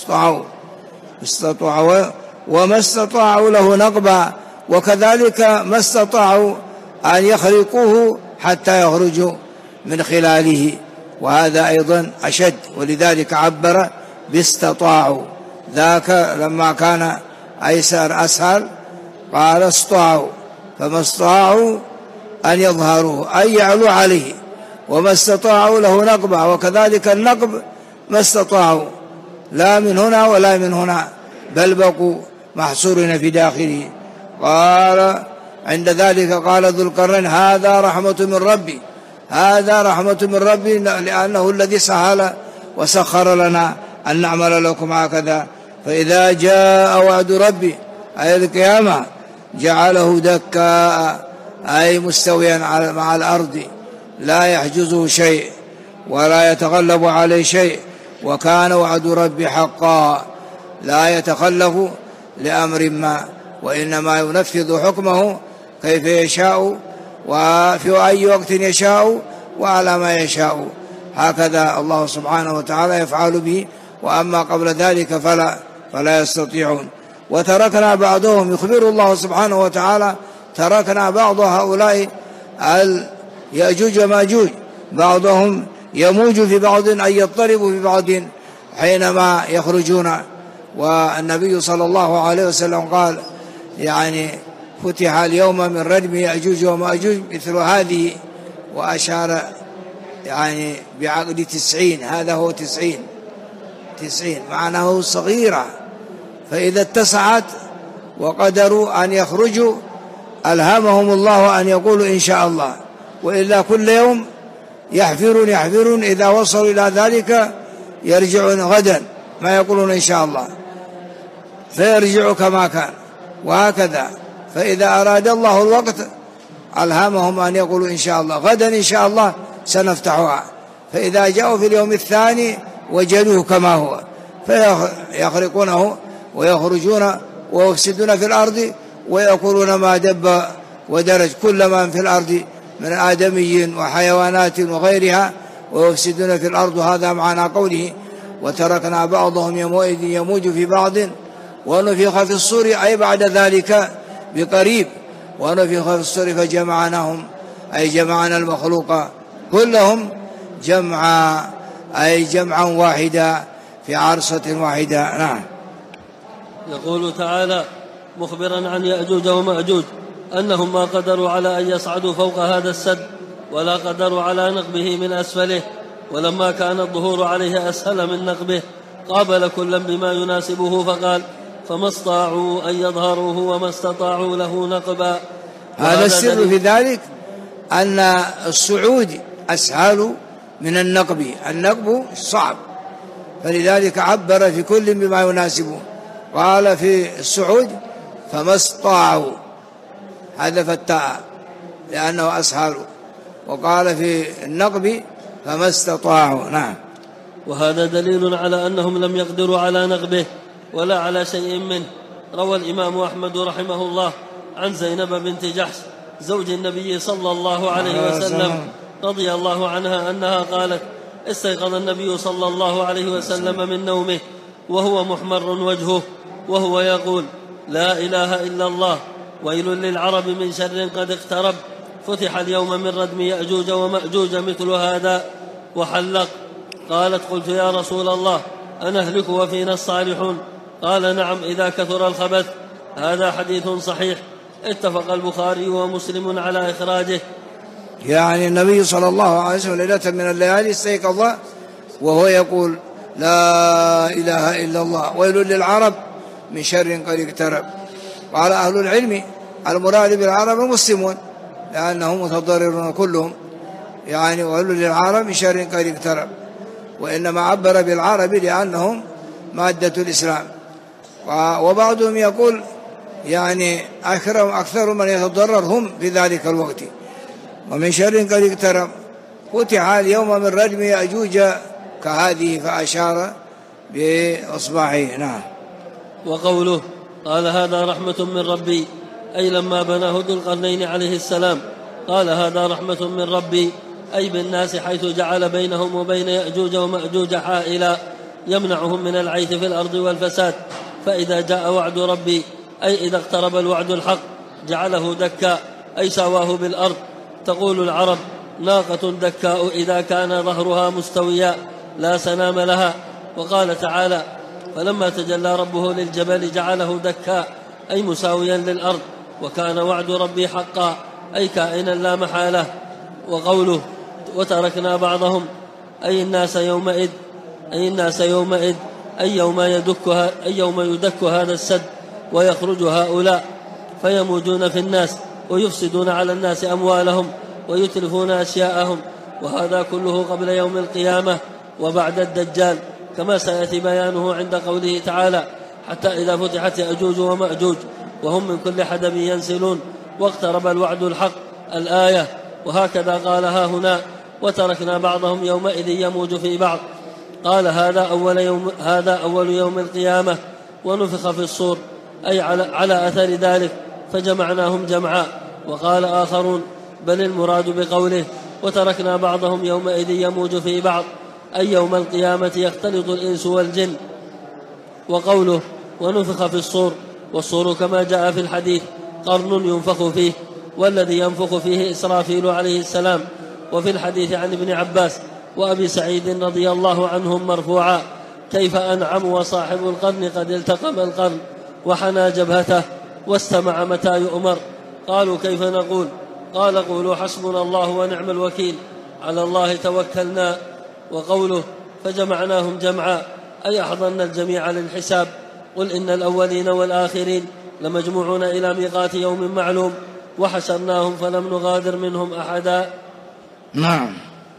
استطاعوا وما استطاعوا له نقبا، وكذلك ما استطاعوا أن يخرقوه حتى يخرجوا من خلاله، وهذا أيضا أشد، ولذلك عبر باستطاعوا. ذاك لما كان أيسر أسهل قال استطاعوا، فما استطاعوا أن يظهروه أي يعلوا عليه، وما استطاعوا له نقبا، وكذلك النقب ما استطاعوا لا من هنا ولا من هنا، بل بقوا محصورين في داخله. قال عند ذلك قال ذو القرنين هذا رحمة من ربي، هذا رحمة من ربي، لأنه الذي سهل وسخر لنا أن نعمل لكم هكذا. فإذا جاء وعد ربي أي القيامة جعله دكاء، أي مستويا مع الأرض لا يحجزه شيء ولا يتغلب عليه شيء، وكان وعد ربي حقا لا يتخلف لأمر ما، وإنما ينفذ حكمه كيف يشاء وفي أي وقت يشاء وعلى ما يشاء، هكذا الله سبحانه وتعالى يفعل به، وأما قبل ذلك فلا يستطيعون. وتركنا بعضهم، يخبر الله سبحانه وتعالى تركنا بعض هؤلاء يأجوج وماجوج بعضهم يموج في بعض أي يضطرب في بعض حينما يخرجون. والنبي صلى الله عليه وسلم قال يعني فتح اليوم من ردم يأجوج وماجوج مثل هذه، وأشار يعني بعقد 90، هذا هو 90 معناه صغيرة، فإذا اتسعت وقدروا أن يخرجوا ألهمهم الله أن يقولوا إن شاء الله، وإلا كل يوم يحفرون إذا وصلوا إلى ذلك يرجعون غدا ما يقولون إن شاء الله، فيرجعوا كما كان، وهكذا. فإذا أراد الله الوقت ألهمهم أن يقولوا إن شاء الله غدا إن شاء الله سنفتحها، فإذا جاءوا في اليوم الثاني وجدوه كما هو، فيخرقونه ويخرجون ويفسدون في الأرض ويأكلون ما دب ودرج كل من في الأرض من آدمي وحيوانات وغيرها ويفسدون في الأرض. هذا معنى قوله وتركنا بعضهم يومئذ يموج في بعض ونفخ في الصور أي بعد ذلك بقريب ونفخ في الصور فجمعناهم أي جمعنا المخلوق كلهم جمعا أي جمعا واحدا في عرصة واحدة. نعم. يقول تعالى مخبرا عن يأجوج ومأجوج أنهم ما قدروا على أن يصعدوا فوق هذا السد ولا قدروا على نقبه من أسفله، ولما كان الظهور عليه أسهل من نقبه قابل كلا بما يناسبه فقال فما استطاعوا أن يظهروه وما استطاعوا له نقبا. هذا السر في ذلك أن الصعود أسهل من النقب. النقب صعب، فلذلك عبر في كل بما يناسبه. قال في الصعود فما استطاعوا حذف التاء لأنه أسهل، وقال في النقب فما استطاعوا. نعم. وهذا دليل على أنهم لم يقدروا على نقبه ولا على شيء منه. روى الإمام أحمد رحمه الله عن زينب بنت جحش زوج النبي صلى الله عليه وسلم رضي الله عنها أنها قالت استيقظ النبي صلى الله عليه وسلم من نومه وهو محمر وجهه وهو يقول لا إله إلا الله ويل للعرب من شر قد اقترب فتح اليوم من ردم يأجوج ومأجوج مثل هذا وحلق. قالت قلت يا رسول الله أنهلك وفينا الصالحون؟ قال نعم إذا كثر الخبث. هذا حديث صحيح اتفق البخاري ومسلم على إخراجه. يعني النبي صلى الله عليه وسلم ليلة من الليالي استيقظ وهو يقول لا إله إلا الله ويل للعرب من شر قد اقترب. قال أهل العلم المراد بالعرب المسلمون لأنهم متضررون كلهم، يعني ويل للعرب من شر قد اقترب، وإنما عبر بالعرب لأنهم مادة الإسلام. وبعضهم يقول يعني أكثر من يتضرر هم في ذلك الوقت. ومن شر قد اقترب فتح اليوم من ردم يأجوج كهذه فأشار بإصبعه. نعم. وقوله قال هذا رحمة من ربي أي لما بناه ذو القرنين عليه السلام قال هذا رحمة من ربي أي بالناس حيث جعل بينهم وبين يأجوج ومأجوج حائلا يمنعهم من العيث في الأرض والفساد. فإذا جاء وعد ربي أي إذا اقترب الوعد الحق جعله دكا أي سواه بالأرض. تقول العرب ناقة دكاء إذا كان ظهرها مستويا لا سنام لها. وقال تعالى فلما تجلى ربه للجبل جعله دكا أي مساويا للأرض وكان وعد ربي حقا أي كائنا لا محالة. وقوله وتركنا بعضهم أي الناس يومئذ أي يوم يدك هذا السد ويخرج هؤلاء فيموجون في الناس ويفسدون على الناس أموالهم ويتلفون أشياءهم، وهذا كله قبل يوم القيامة وبعد الدجال كما سيأتي بيانه عند قوله تعالى حتى إذا فتحت يأجوج ومأجوج وهم من كل حدب ينسلون واقترب الوعد الحق الآية. وهكذا قالها هنا وتركنا بعضهم يومئذ يموج في بعض. قال هذا أول يوم القيامة ونفخ في الصور أي على أثر ذلك فجمعناهم جمعا. وقال آخرون بل المراد بقوله وتركنا بعضهم يومئذ يموج في بعض أي يوم القيامة يختلط الإنس والجن. وقوله ونفخ في الصور والصور كما جاء في الحديث قرن ينفخ فيه والذي ينفخ فيه إسرافيل عليه السلام. وفي الحديث عن ابن عباس وأبي سعيد رضي الله عنهم مرفوعا كيف أنعم وصاحب القرن قد التقم القرن وحنى جبهته واستمع متى يؤمر. قالوا كيف نقول؟ قال قولوا حسبنا الله ونعم الوكيل على الله توكلنا. وقوله فجمعناهم جمعا أي أحضرنا الجميع للحساب. قل إن الأولين والآخرين لمجموعون إلى ميقات يوم معلوم وحشرناهم فلم نغادر منهم أحدا. نعم.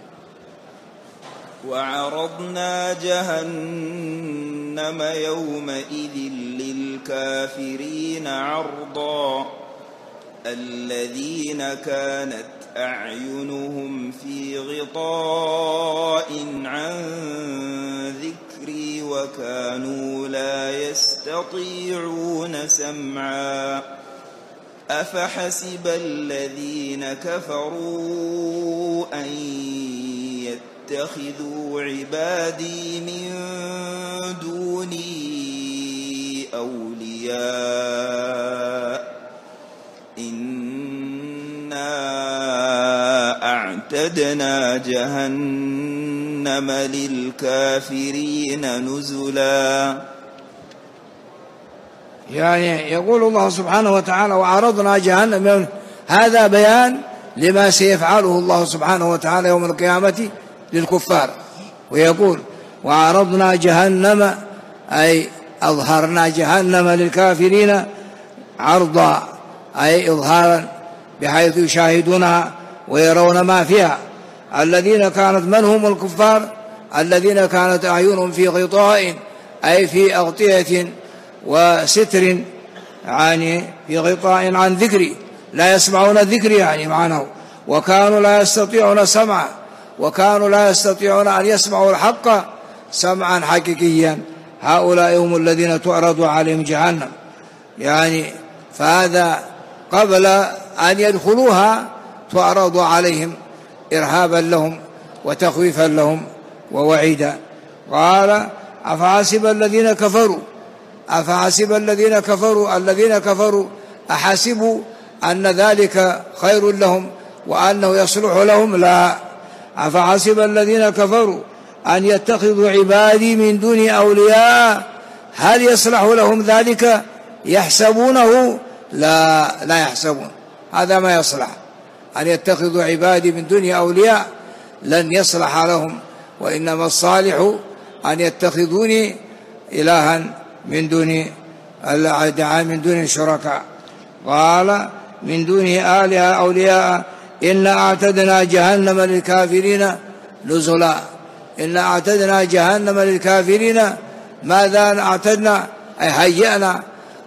وعرضنا جهنم يومئذ للكافرين عرضا الذين كانت أعينهم في غطاء عن ذكري وكانوا لا يستطيعون سمعا أفحسب الذين كفروا أن يتخذوا عبادي من دوني أولياء إنا أعتدنا جهنم للكافرين نزلا. يعني يقول الله سبحانه وتعالى وعرضنا جهنم، هذا بيان لما سيفعله الله سبحانه وتعالى يوم القيامة للكفار. ويقول وعرضنا جهنم أي أظهرنا جهنم للكافرين عرضا أي إظهارا بحيث يشاهدونها ويرون ما فيها. الذين كانت من هم الكفار؟ الذين كانت أعينهم في غطاء أي في أغطية وستر، يعني في غطاء عن ذكري، لا يسمعون ذكري يعني معناه، وكانوا لا يستطيعون سمعا، وكانوا لا يستطيعون أن يسمعوا الحق سمعا حقيقيا. هؤلاء هم الذين تعرض عليهم جهنم، يعني فهذا قبل أن يدخلوها تعرض عليهم إرهابا لهم وتخويفا لهم ووعيدا. قال أفحسب الذين كفروا، أفحسب الذين كفروا، الذين كفروا أحسبوا أن ذلك خير لهم وأنه يصلح لهم؟ لا. أفحسب الذين كفروا أن يتخذوا عبادي من دون أولياء، هل يصلح لهم ذلك؟ يحسبونه؟ لا، لا يحسبون، هذا ما يصلح. أن يتخذوا عبادي من دون أولياء لن يصلح لهم، وإنما الصالح أن يتخذوني إلها من دون شركاء. قال من دونه آلهة أولياء إنا أعتدنا جهنم للكافرين نزلا. إنا أعتدنا جهنم للكافرين، ماذا أعتدنا؟ أي هيئنا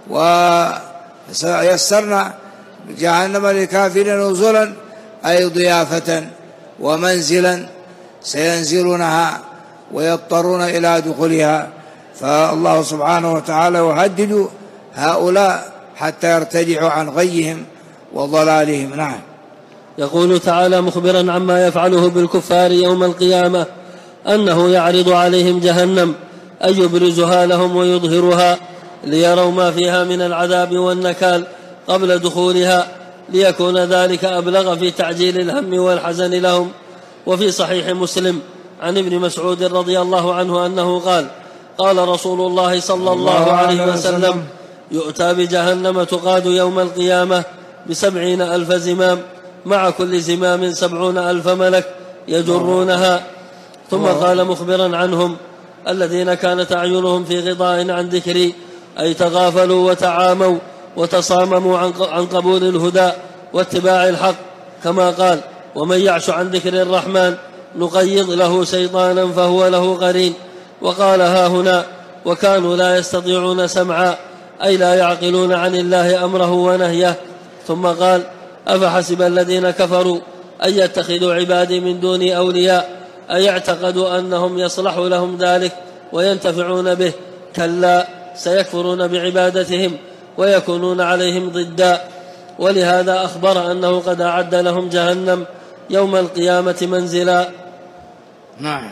ويسرنا جهنم للكافرين نزلا أي ضيافة ومنزلا سينزلونها ويضطرون إلى دخولها. فالله سبحانه وتعالى يهدد هؤلاء حتى يرتدعوا عن غيهم وضلالهم. نعم. يقول تعالى مخبرا عما يفعله بالكفار يوم القيامة أنه يعرض عليهم جهنم أي يبرزها لهم ويظهرها ليروا ما فيها من العذاب والنكال قبل دخولها، ليكون ذلك أبلغ في تعجيل الهم والحزن لهم. وفي صحيح مسلم عن ابن مسعود رضي الله عنه أنه قال قال رسول الله صلى الله عليه وسلم يؤتى بجهنم تقاد يوم القيامة 70,000 زمام، مع كل زمام 70,000 ملك يجرونها. ثم قال مخبرا عنهم الذين كانت أعينهم في غطاء عن ذكري أي تغافلوا وتعاموا وتصامموا عن قبول الهدى واتباع الحق، كما قال ومن يعش عن ذكر الرحمن نقيض له شيطانا فهو له قرين. وقال ها هنا وكانوا لا يستطيعون سمعا أي لا يعقلون عن الله أمره ونهيه. ثم قال أفحسب الذين كفروا أن يتخذوا عبادي من دوني أولياء أي اعتقدوا أنهم يصلح لهم ذلك وينتفعون به؟ كلا، سيكفرون بعبادتهم ويكونون عليهم ضدا. ولهذا أخبر أنه قد أعد لهم جهنم يوم القيامة منزلا. نعم.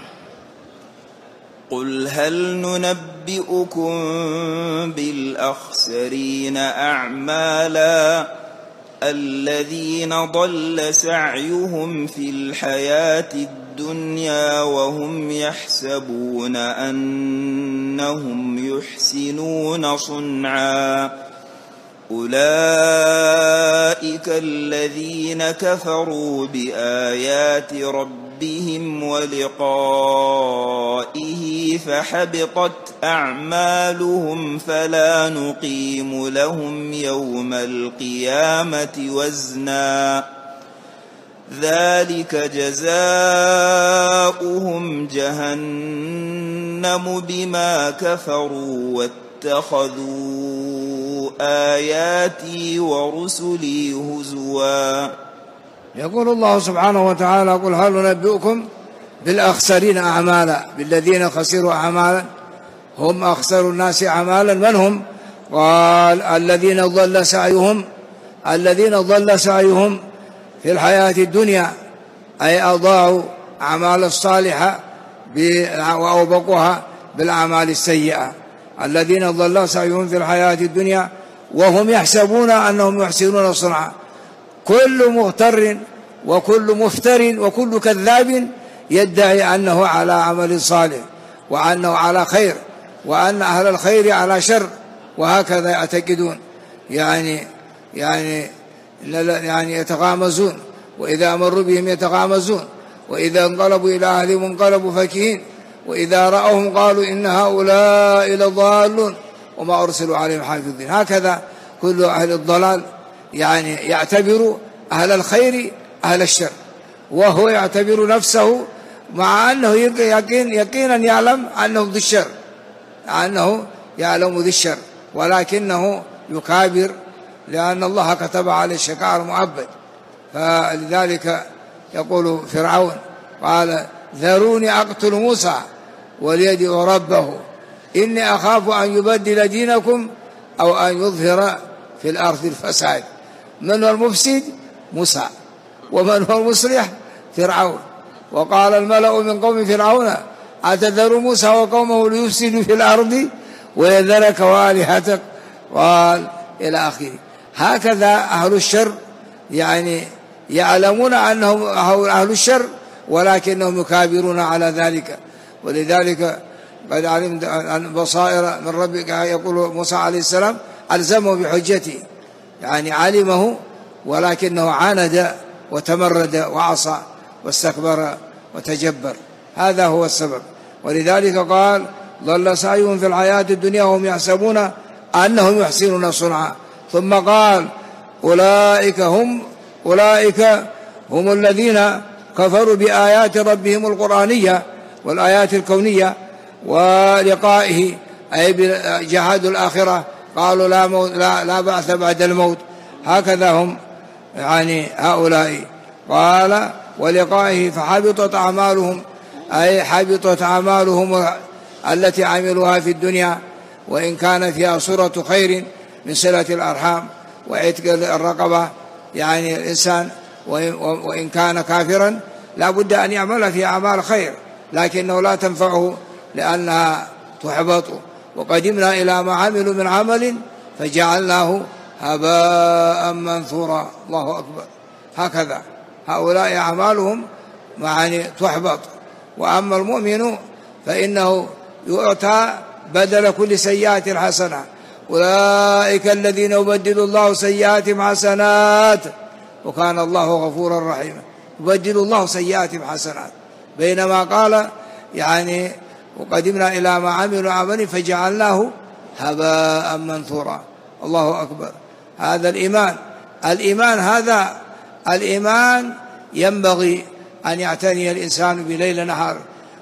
قل هل ننبئكم بالأخسرين أعمالا الذين ضل سعيهم في الحياة الدنيا وهم يحسبون أنهم يحسنون صنعا أولئك الذين كفروا بآيات ربهم ولقائه فحبطت أعمالهم فلا نقيم لهم يوم القيامة وزنا ذلك جزاؤهم جهنم بما كفروا واتخذوا آياتي ورسلي هزوا. يقول الله سبحانه وتعالى قل هل ننبئكم بالأخسرين أعمالا، بالذين خسروا أعمالا هم أخسر الناس أعمالا. من هم؟ قال الذين ضل سعيهم في الحياة الدنيا، أي أضاعوا أعمال الصالحة وأوبقوها بالأعمال السيئة. الذين ضل سعيهم في الحياة الدنيا وهم يحسبون أنهم يحسنون صنعا. كل مغتر وكل مفتر وكل كذاب يدعي أنه على عمل صالح وأنه على خير وأن أهل الخير على شر، وهكذا يعتقدون. يعني يتغامزون، وإذا مروا بهم يتغامزون، وإذا انقلبوا إلى أهلهم انقلبوا فكهين، وإذا رأوهم قالوا إن هؤلاء لضالون وما أرسلوا عليهم حافظين. هكذا كل أهل الضلال يعتبر أهل الخير أهل الشر، وهو يعتبر نفسه مع أنه يقينا يعلم أنه ذو الشر، أنه يعلم ذو الشر، ولكنه يكابر لأن الله كتب عليه الشقاء المؤبد. فلذلك يقول فرعون قال ذروني أقتل موسى وليدعو ربه إني أخاف أن يبدل دينكم أو أن يظهر في الأرض الفساد. من هو المفسد؟ موسى. ومن هو المصلح؟ فرعون. وقال الملأ من قوم فرعون أتذر موسى وقومه ليفسدوا في الأرض ويذرك وآلهتك، قال إلى آخره. هكذا أهل الشر يعلمون أنهم أهل الشر ولكنهم يكابرون على ذلك. ولذلك قد علمت أن بصائر من ربك، يقول موسى عليه السلام ألزمه بحجته، علمه ولكنه عاند وتمرد وعصى واستكبر وتجبر. هذا هو السبب. ولذلك قال ضل سعيهم في الحياة الدنيا وهم يحسبون أنهم يحسنون صنعا. ثم قال أولئك هم الذين كفروا بآيات ربهم القرآنية والآيات الكونية ولقائه، أي جحدوا الآخرة، قالوا لا بعث بعد الموت. هكذا هم هؤلاء. قال ولقائه فحبطت أعمالهم، أي حبطت أعمالهم التي عملوها في الدنيا، وإن كان فيها صورة خير من صلة الأرحام وعتق الرقبة الإنسان، وإن كان كافرا لا بد أن يعمل في أعمال خير، لكنه لا تنفعه لأنها تحبط. وقدمنا إلى ما عملوا من عمل فجعلناه هباء منثورا. الله أكبر. هكذا هؤلاء أعمالهم تحبط. وأما المؤمن فإنه يؤتى بدل كل سيئات حسنة. أولئك الذين يبدل الله سيئاتهم حسنات وكان الله غفورا رحيما. يبدل الله سيئاتهم حسنات، بينما قال وقدمنا إلى ما عملوا عمل فجعلناه هباء منثورا. الله أكبر. هذا الإيمان هذا الإيمان ينبغي أن يعتني الإنسان بليل نهار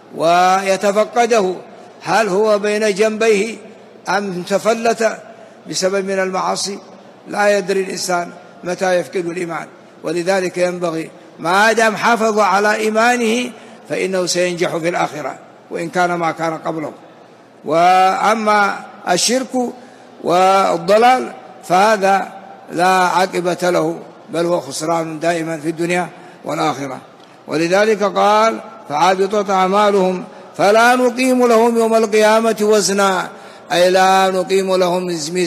ويتفقده، هل هو بين جنبيه أم تفلت بسبب من المعاصي؟ لا يدري الإنسان متى يفقد الإيمان. ولذلك ينبغي ما دام حافظ على إيمانه فإنه سينجح في الآخرة وإن كان ما كان قبله. وأما الشرك والضلال فهذا لا عاقبة له، بل هو خسران دائما في الدنيا والآخرة. ولذلك قال فحبطت أعمالهم فلا نقيم لهم يوم القيامة وزنا، أي لا نقيم لهم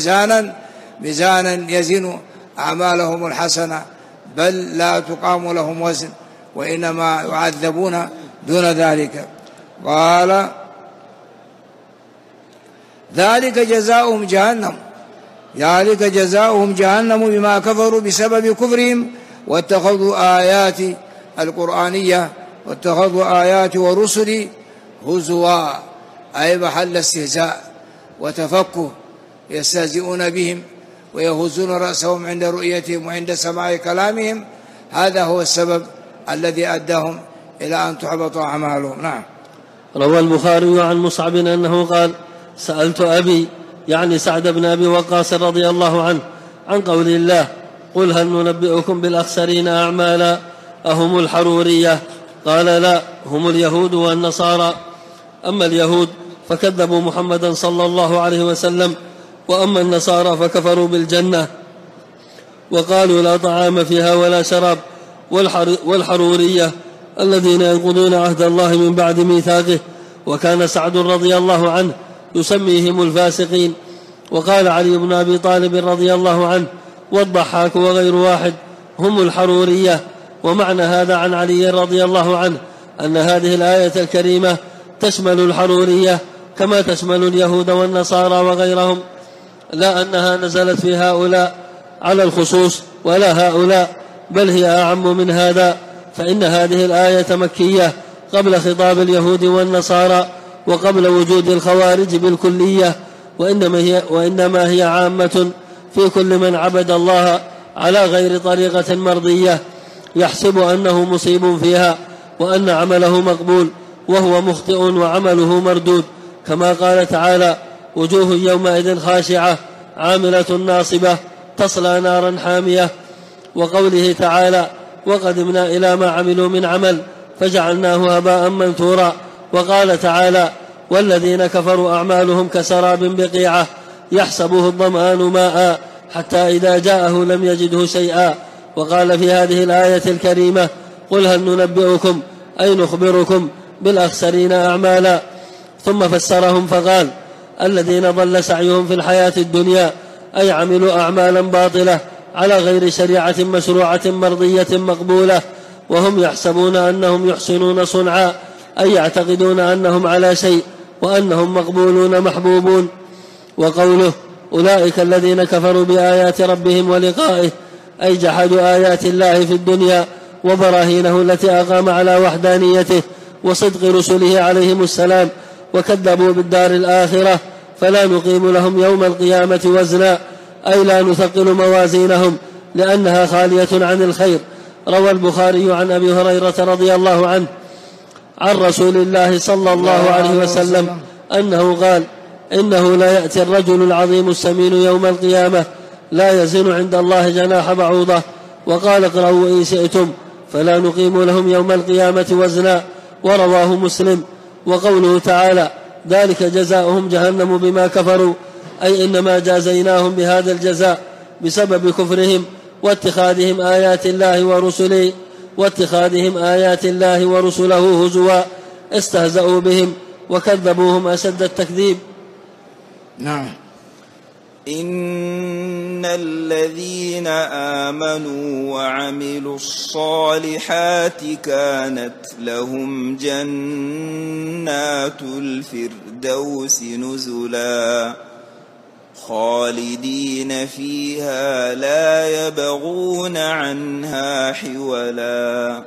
ميزانا يزن أعمالهم الحسنة، بل لا تقام لهم وزن، وإنما يعذبون دون ذلك. قال ذلك جزاؤهم جهنم بما كفروا بسبب كفرهم واتخذوا آيات القرآنية واتخذوا آيات ورسلي هزوا، أي محل استهزاء وتفكه، يستهزئون بهم ويهزون رأسهم عند رؤيتهم وعند سماع كلامهم. هذا هو السبب الذي أداهم إلى أن تحبط أعمالهم. نعم. روى البخاري عن مصعب أنه قال سألت أبي سعد بن أبي وقاص رضي الله عنه عن قول الله قل هل ننبئكم بالأخسرين أعمالا أهم الحرورية؟ قال لا، هم اليهود والنصارى. أما اليهود فكذبوا محمدا صلى الله عليه وسلم. وأما النصارى فكفروا بالجنة وقالوا لا طعام فيها ولا شراب. والحرورية الذين ينقضون عهد الله من بعد ميثاقه، وكان سعد رضي الله عنه يسميهم الفاسقين. وقال علي بن أبي طالب رضي الله عنه والضحاك وغير واحد هم الحرورية. ومعنى هذا عن علي رضي الله عنه أن هذه الآية الكريمة تشمل الحرورية كما تشمل اليهود والنصارى وغيرهم، لا أنها نزلت في هؤلاء على الخصوص ولا هؤلاء، بل هي أعم من هذا، فإن هذه الآية مكية قبل خطاب اليهود والنصارى وقبل وجود الخوارج بالكلية، وإنما هي عامة في كل من عبد الله على غير طريقة مرضية يحسب أنه مصيب فيها وأن عمله مقبول وهو مخطئ وعمله مردود، كما قال تعالى وجوه يومئذ خاشعة عاملة ناصبة تصلى نارا حامية. وقوله تعالى وقدمنا إلى ما عملوا من عمل فجعلناه هباء منثورا. وقال تعالى والذين كفروا أعمالهم كسراب بقيعة يحسبه الظمآن ماء حتى إذا جاءه لم يجده شيئا. وقال في هذه الآية الكريمة قل هل ننبئكم أي نخبركم بالأخسرين أعمالا. ثم فسرهم فقال الذين ضل سعيهم في الحياة الدنيا أي عملوا أعمالا باطلة على غير شريعة مشروعة مرضية مقبولة، وهم يحسبون أنهم يحسنون صنعا أي يعتقدون أنهم على شيء وأنهم مقبولون محبوبون. وقوله أولئك الذين كفروا بآيات ربهم ولقائه أي جحدوا آيات الله في الدنيا وبراهينه التي أقام على وحدانيته وصدق رسله عليهم السلام، وكذبوا بالدار الآخرة فلا نقيم لهم يوم القيامة وزنا أي لا نثقل موازينهم لأنها خالية عن الخير. روى البخاري عن أبي هريرة رضي الله عنه عن رسول الله صلى الله عليه وسلم أنه قال إنه لا يأتي الرجل العظيم السمين يوم القيامة لا يزن عند الله جناح بعوضة. وقال اقرأوا إن شئتم فلا نقيم لهم يوم القيامة وزنا. ورواه مسلم. وقوله تعالى ذلك جزاؤهم جهنم بما كفروا أي إنما جازيناهم بهذا الجزاء بسبب كفرهم واتخاذهم آيات الله ورسله هزوا استهزأوا بهم وكذبوهم أشد التكذيب. نعم. إن الذين آمنوا وعملوا الصالحات كانت لهم جنات الفردوس نزلا خالدين فيها لا يبغون عنها حولا.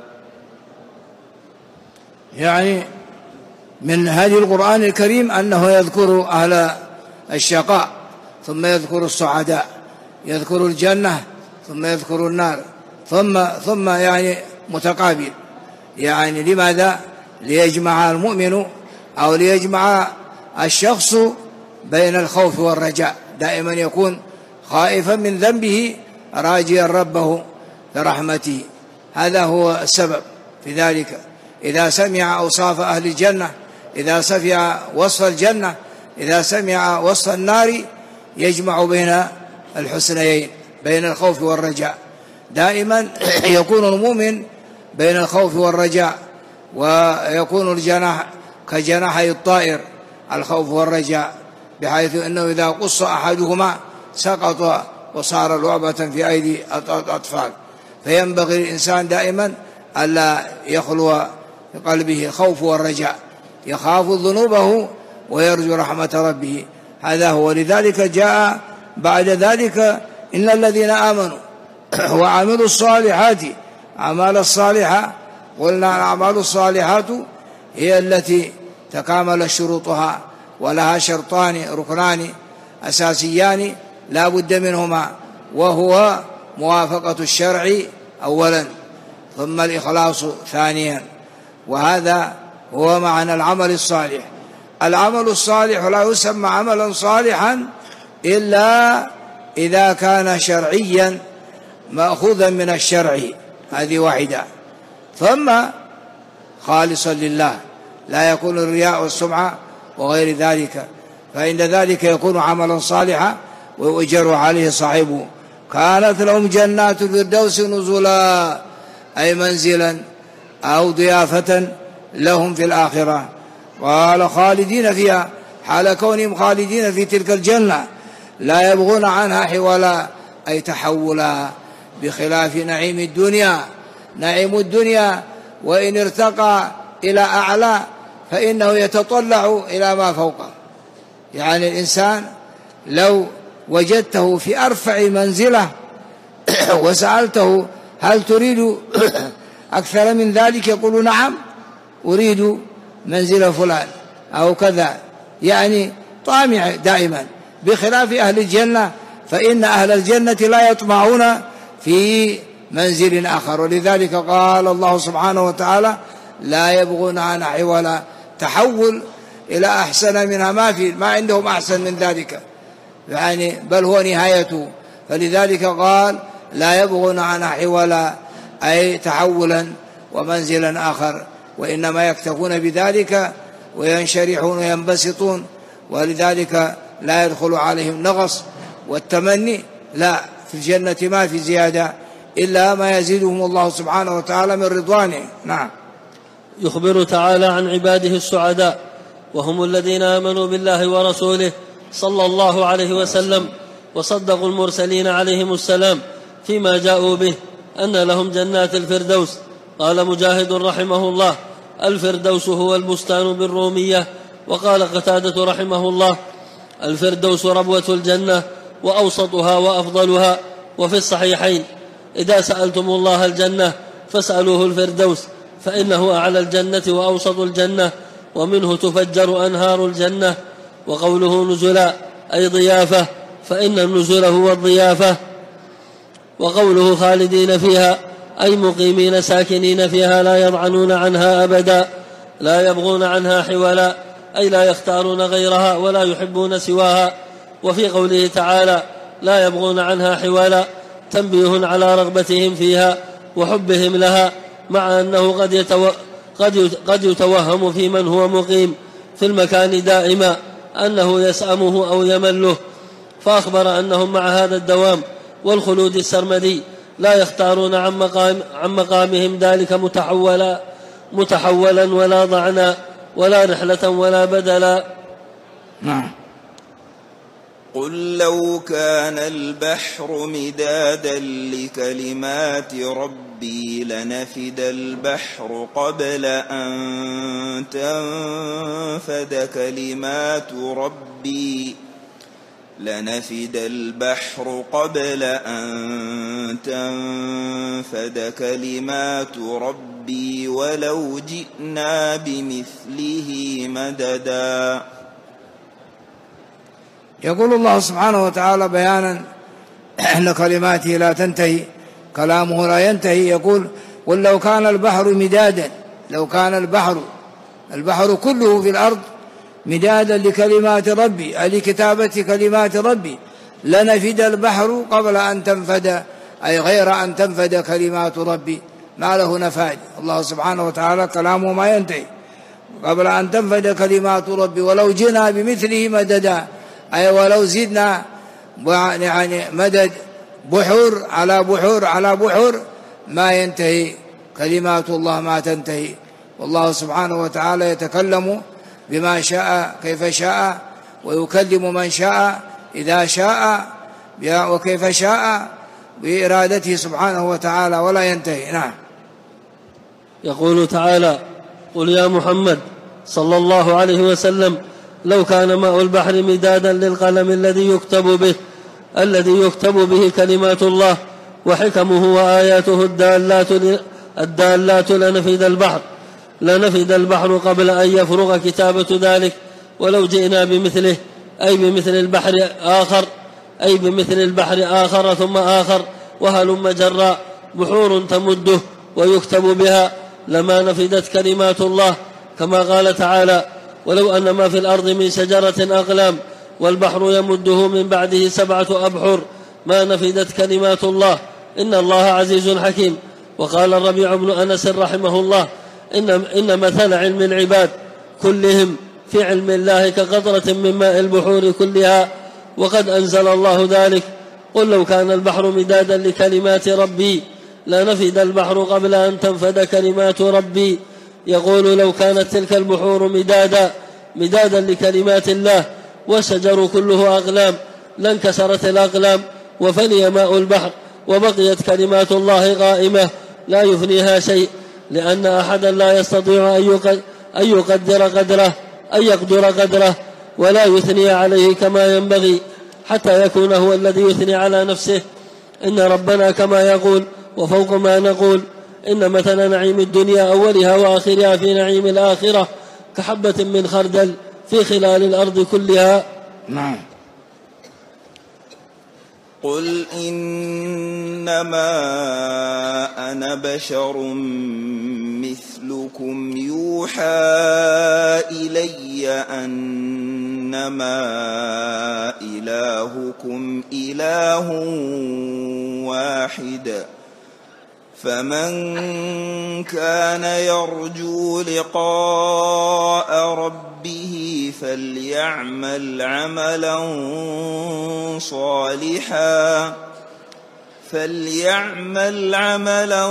يعني من هذه القرآن الكريم أنه يذكر أهل الشقاء ثم يذكر السعداء، يذكر الجنة ثم يذكر النار، ثم يعني متقابل. يعني لماذا؟ ليجمع المؤمن أو ليجمع الشخص بين الخوف والرجاء، دائما يكون خائفا من ذنبه راجيا ربه برحمته. هذا هو السبب في ذلك. إذا سمع أوصاف أهل الجنة، إذا سمع وصف الجنة، إذا سمع وصف النار، يجمع بين الحسنيين، بين الخوف والرجاء. دائما يكون المؤمن بين الخوف والرجاء، ويكون الجناح كجناحي الطائر الخوف والرجاء، بحيث أنه إذا قص أحدهما سقط وصار لعبة في أيدي الأطفال. فينبغي الإنسان دائما ألا يخلو في قلبه خوف والرجاء، يخاف ذنوبه ويرجو رحمة ربه. هذا هو. لذلك جاء بعد ذلك إن الذين آمنوا وعملوا الصالحات أعمال الصالحة. قلنا الأعمال الصالحات هي التي تكامل شروطها ولها شرطان ركنان أساسيان لا بد منهما، وهو موافقة الشرع أولا ثم الإخلاص ثانيا. وهذا هو معنى العمل الصالح. العمل الصالح لا يسمى عملا صالحا إلا إذا كان شرعيا مأخوذا من الشرع، هذه واحدة، ثم خالصا لله، لا يكون الرياء والسمعة وغير ذلك، فإن ذلك يكون عملا صالحا ويؤجر عليه صاحبه. كانت لهم جنات الفردوس نزلا، أي منزلا أو ضيافة لهم في الآخرة. قال خالدين فيها، حال كونهم خالدين في تلك الجنة لا يبغون عنها حولا، أي تحولا، بخلاف نعيم الدنيا. نعيم الدنيا وإن ارتقى إلى أعلى فإنه يتطلع إلى ما فوقه. يعني الإنسان لو وجدته في أرفع منزلة وسألته هل تريد أكثر من ذلك يقول نعم أريد منزل فلان أو كذا، يعني طامع دائما، بخلاف أهل الجنة فإن أهل الجنة لا يطمعون في منزل آخر. ولذلك قال الله سبحانه وتعالى لا يبغون عنها حولا، تحول إلى أحسن منها، ما عندهم أحسن من ذلك، يعني بل هو نهايته. فلذلك قال لا يبغون عنها حولا، أي تحولا ومنزلا آخر، وإنما يكتفون بذلك وينشرحون وينبسطون، ولذلك لا يدخل عليهم نغص والتمني. لا، في الجنة ما في زيادة إلا ما يزيدهم الله سبحانه وتعالى من رضوانه. نعم. يخبر تعالى عن عباده السعداء، وهم الذين آمنوا بالله ورسوله صلى الله عليه وسلم وصدقوا المرسلين عليهم السلام فيما جاءوا به أن لهم جنات الفردوس. قال مجاهد رحمه الله الفردوس هو البستان بالرومية. وقال قتادة رحمه الله الفردوس ربوة الجنة وأوسطها وأفضلها. وفي الصحيحين إذا سألتم الله الجنة فاسألوه الفردوس فإنه أعلى الجنة وأوسط الجنة ومنه تفجر أنهار الجنة. وقوله نزلا أي ضيافة، فإن النزل هو الضيافة. وقوله خالدين فيها أي مقيمين ساكنين فيها لا يضعنون عنها أبدا، لا يبغون عنها حولا، أي لا يختارون غيرها ولا يحبون سواها. وفي قوله تعالى لا يبغون عنها حولا تنبيه على رغبتهم فيها وحبهم لها، مع أنه قد يتوهم في من هو مقيم في المكان دائما أنه يسأمه أو يمله، فأخبر أنهم مع هذا الدوام والخلود السرمدي لا يختارون عن مقامهم ذلك متحولا ولا ضعنا ولا رحلة ولا بدلا. نعم. قل لو كان البحر مدادا لكلمات ربي لنفد البحر قبل أن تنفد كلمات ربي ولو جئنا بمثله مددا. يقول الله سبحانه وتعالى بيانا أن كلماته لا تنتهي، كلامه لا ينتهي. يقول قل لو كان البحر مدادا، لو كان البحر كله في الأرض مدادا لكلمات ربي، أي لكتابة كلمات ربي، لنفد البحر قبل أن تنفد، أي غير أن تنفد كلمات ربي، ما له نفاد. الله سبحانه وتعالى كلامه ما ينتهي، قبل أن تنفد كلمات ربي ولو جئنا بمثله مددا، أي ولو زدنا يعني مدد بحور على بحور على بحور ما ينتهي كلمات الله، ما تنتهي. والله سبحانه وتعالى يتكلم بما شاء كيف شاء، ويكلم من شاء إذا شاء وكيف شاء بإرادته سبحانه وتعالى ولا ينتهي. نعم. يقول تعالى قل يا محمد صلى الله عليه وسلم لو كان ماء البحر مدادا للقلم الذي يكتب به كلمات الله وحكمه وآياته الدالات لنفد البحر قبل أن يفرغ كتابة ذلك، ولو جئنا بمثله أي بمثل البحر آخر ثم آخر وهلم جرا بحور تمده ويكتب بها لما نفدت كلمات الله، كما قال تعالى ولو أن ما في الأرض من شجرة أقلام والبحر يمده من بعده 7 أبحر ما نفدت كلمات الله إن الله عزيز حكيم. وقال الربيع بن أنس رحمه الله إن مثل علم العباد كلهم في علم الله كقطرة من ماء البحور كلها، وقد أنزل الله ذلك. قل لو كان البحر مدادا لكلمات ربي لنفد البحر قبل أن تنفد كلمات ربي. يقول لو كانت تلك البحور مدادا لكلمات الله والشجر كله أقلام لانكسرت الأقلام وفني ماء البحر وبقيت كلمات الله قائمة لا يفنيها شيء، لأن أحدا لا يستطيع أن يقدر قدره ولا يثني عليه كما ينبغي حتى يكون هو الذي يثني على نفسه. إن ربنا كما يقول وفوق ما نقول. إن مثل نعيم الدنيا أولها وآخرها في نعيم الآخرة كحبة من خردل في خلال الأرض كلها. نعم. قل إنما أنا بشر مثلكم يوحى إلي أنما إلهكم إله واحد، فمن كان يرجو لقاء ربه فليعمل عملا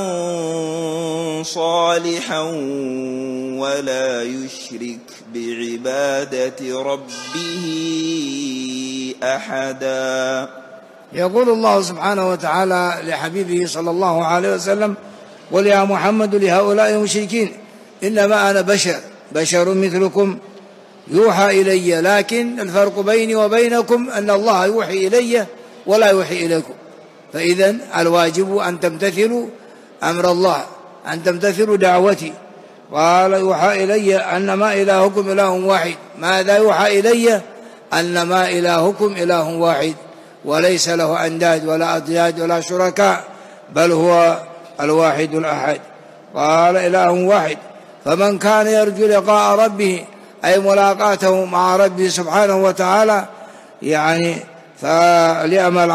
صالحا ولا يشرك بعبادة ربه أحدا. يقول الله سبحانه وتعالى لحبيبه صلى الله عليه وسلم: قل يا محمد لهؤلاء المشركين إنما أنا بشر مثلكم يوحى إلي، لكن الفرق بيني وبينكم أن الله يوحي إلي ولا يوحي إليكم. فإذن الواجب أن تمتثلوا أمر الله، أن تمتثلوا دعوتي. قال يوحى إلي أنما إلهكم إله واحد. ماذا يوحى إلي؟ أنما إلهكم إله واحد وليس له أنداد ولا أضداد ولا شركاء، بل هو الواحد الأحد. قال إله واحد، فمن كان يرجو لقاء ربه أي ملاقاته مع ربه سبحانه وتعالى فليعمل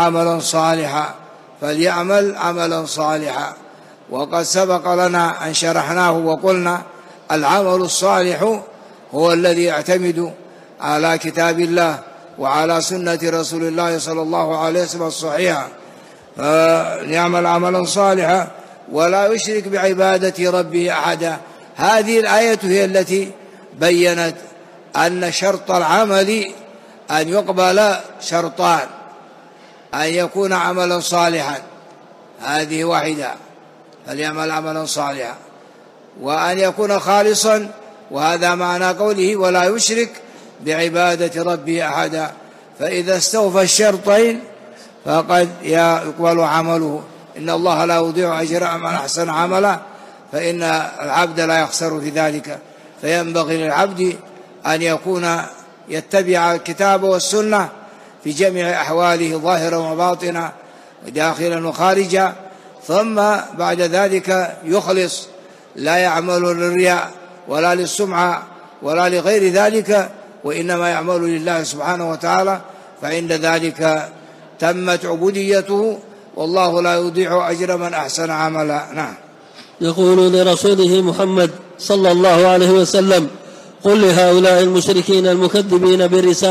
عملا صالحا. وقد سبق لنا أن شرحناه وقلنا العمل الصالح هو الذي يعتمد على كتاب الله وعلى سنة رسول الله صلى الله عليه وسلم الصحيحة، فليعمل عملا صالحا ولا يشرك بعبادة ربه أحدا. هذه الآية هي التي بيّنت أن شرط العمل أن يقبل شرطان: أن يكون عملا صالحا، هذه واحدة، فليعمل عملا صالحا، وأن يكون خالصا، وهذا معنى قوله ولا يشرك بعبادة ربه أحدا. فإذا استوفى الشرطين فقد يقبل عمله. إن الله لا يضيع أجر من أحسن عملا، فإن العبد لا يخسر في ذلك. فينبغي للعبد أن يكون يتبع الكتاب والسنة في جميع أحواله ظاهرا وباطنا وداخلا وخارجا، ثم بعد ذلك يخلص، لا يعمل للرياء ولا للسمعة ولا لغير ذلك، وإنما يعمل لله سبحانه وتعالى، فعند ذلك تمت عبوديته، والله لا يضيع أجر من أحسن عملا. نعم. يقول لرسوله محمد صلى الله عليه وسلم: قل لهؤلاء المشركين المكذبين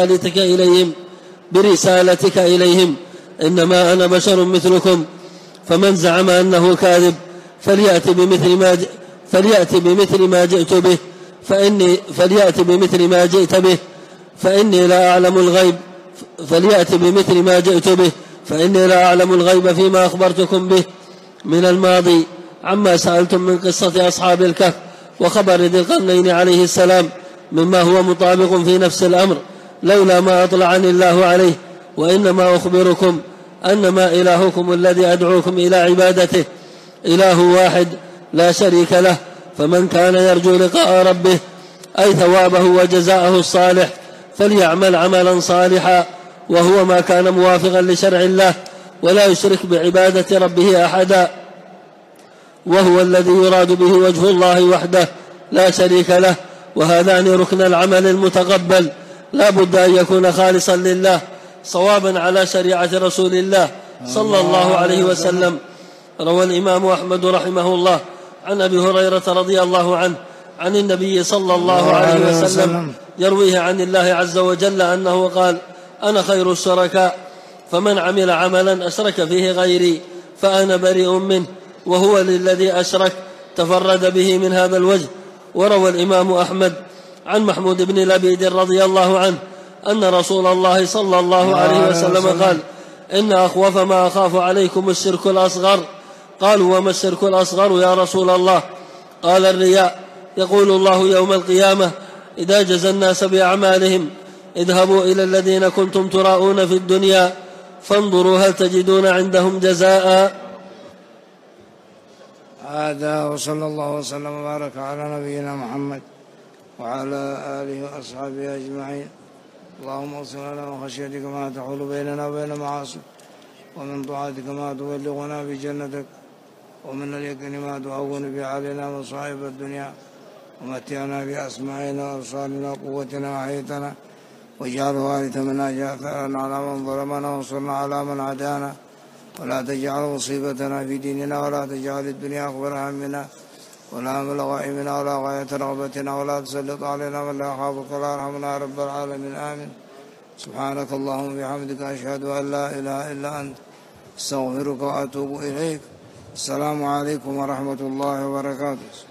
برسالتك إليهم إنما أنا بشر مثلكم، فمن زعم أنه كاذب فليأتي بمثل ما جئت به فإني لا أعلم الغيب فإني لا أعلم الغيب فيما أخبرتكم به من الماضي عما سألتم من قصة أصحاب الكهف وخبر ذي القرنين عليه السلام، مما هو مطابق في نفس الأمر لولا ما أطلعني الله عليه. وإنما أخبركم أنما إلهكم الذي أدعوكم إلى عبادته إله واحد لا شريك له، فمن كان يرجو لقاء ربه أي ثوابه وجزاءه الصالح فليعمل عملا صالحا، وهو ما كان موافقا لشرع الله، ولا يشرك بعبادة ربه أحدا، وهو الذي يراد به وجه الله وحده لا شريك له. وهذان ركن العمل المتقبل لا بد أن يكون خالصا لله صوابا على شريعة رسول الله صلى الله عليه وسلم. روى الإمام أحمد رحمه الله عن أبي هريرة رضي الله عنه عن النبي صلى الله عليه وسلم يرويه عن الله عز وجل أنه قال: أنا خير الشركاء، فمن عمل عملا أشرك فيه غيري فأنا بريء منه، وهو للذي أشرك تفرد به من هذا الوجه. وروى الإمام أحمد عن محمود بن لبيد رضي الله عنه أن رسول الله صلى الله عليه وسلم قال: إن أخوف ما أخاف عليكم الشرك الأصغر. قالوا: وما الشرك الأصغر يا رسول الله؟ قال: الرياء. يقول الله يوم القيامة إذا جزى الناس بأعمالهم: اذهبوا إلى الذين كنتم تراءون في الدنيا فانظروا هل تجدون عندهم جزاء. هذا وصلى الله وسلم وبارك على نبينا محمد وعلى آله وأصحابه أجمعين. اللهم اغفر لنا من خشيتك ما تحول بيننا وبين معاصيك، ومن طاعتك ما تبلغنا بجنتك، ومن اليقين ما تهون به علينا مصائب الدنيا، ومتعنا بأسماعنا وأبصارنا وقوتنا وحياتنا، واجعله وارثا منا، اجعل ثأرنا على من ظلمنا وانصرنا على من عادانا، ولا تجعل مصيبتنا في ديننا، ولا تجعل الدنيا أكبر همنا ولا مبلغ علمنا ولا غاية رغبتنا، ولا تسلط علينا من لا يخافك ولا يرحمنا يا رب العالمين. آمين. سبحانك اللهم وبحمدك، أشهد أن لا إله إلا أنت، استغفرك وأتوب إليك. السلام عليكم ورحمة الله وبركاته.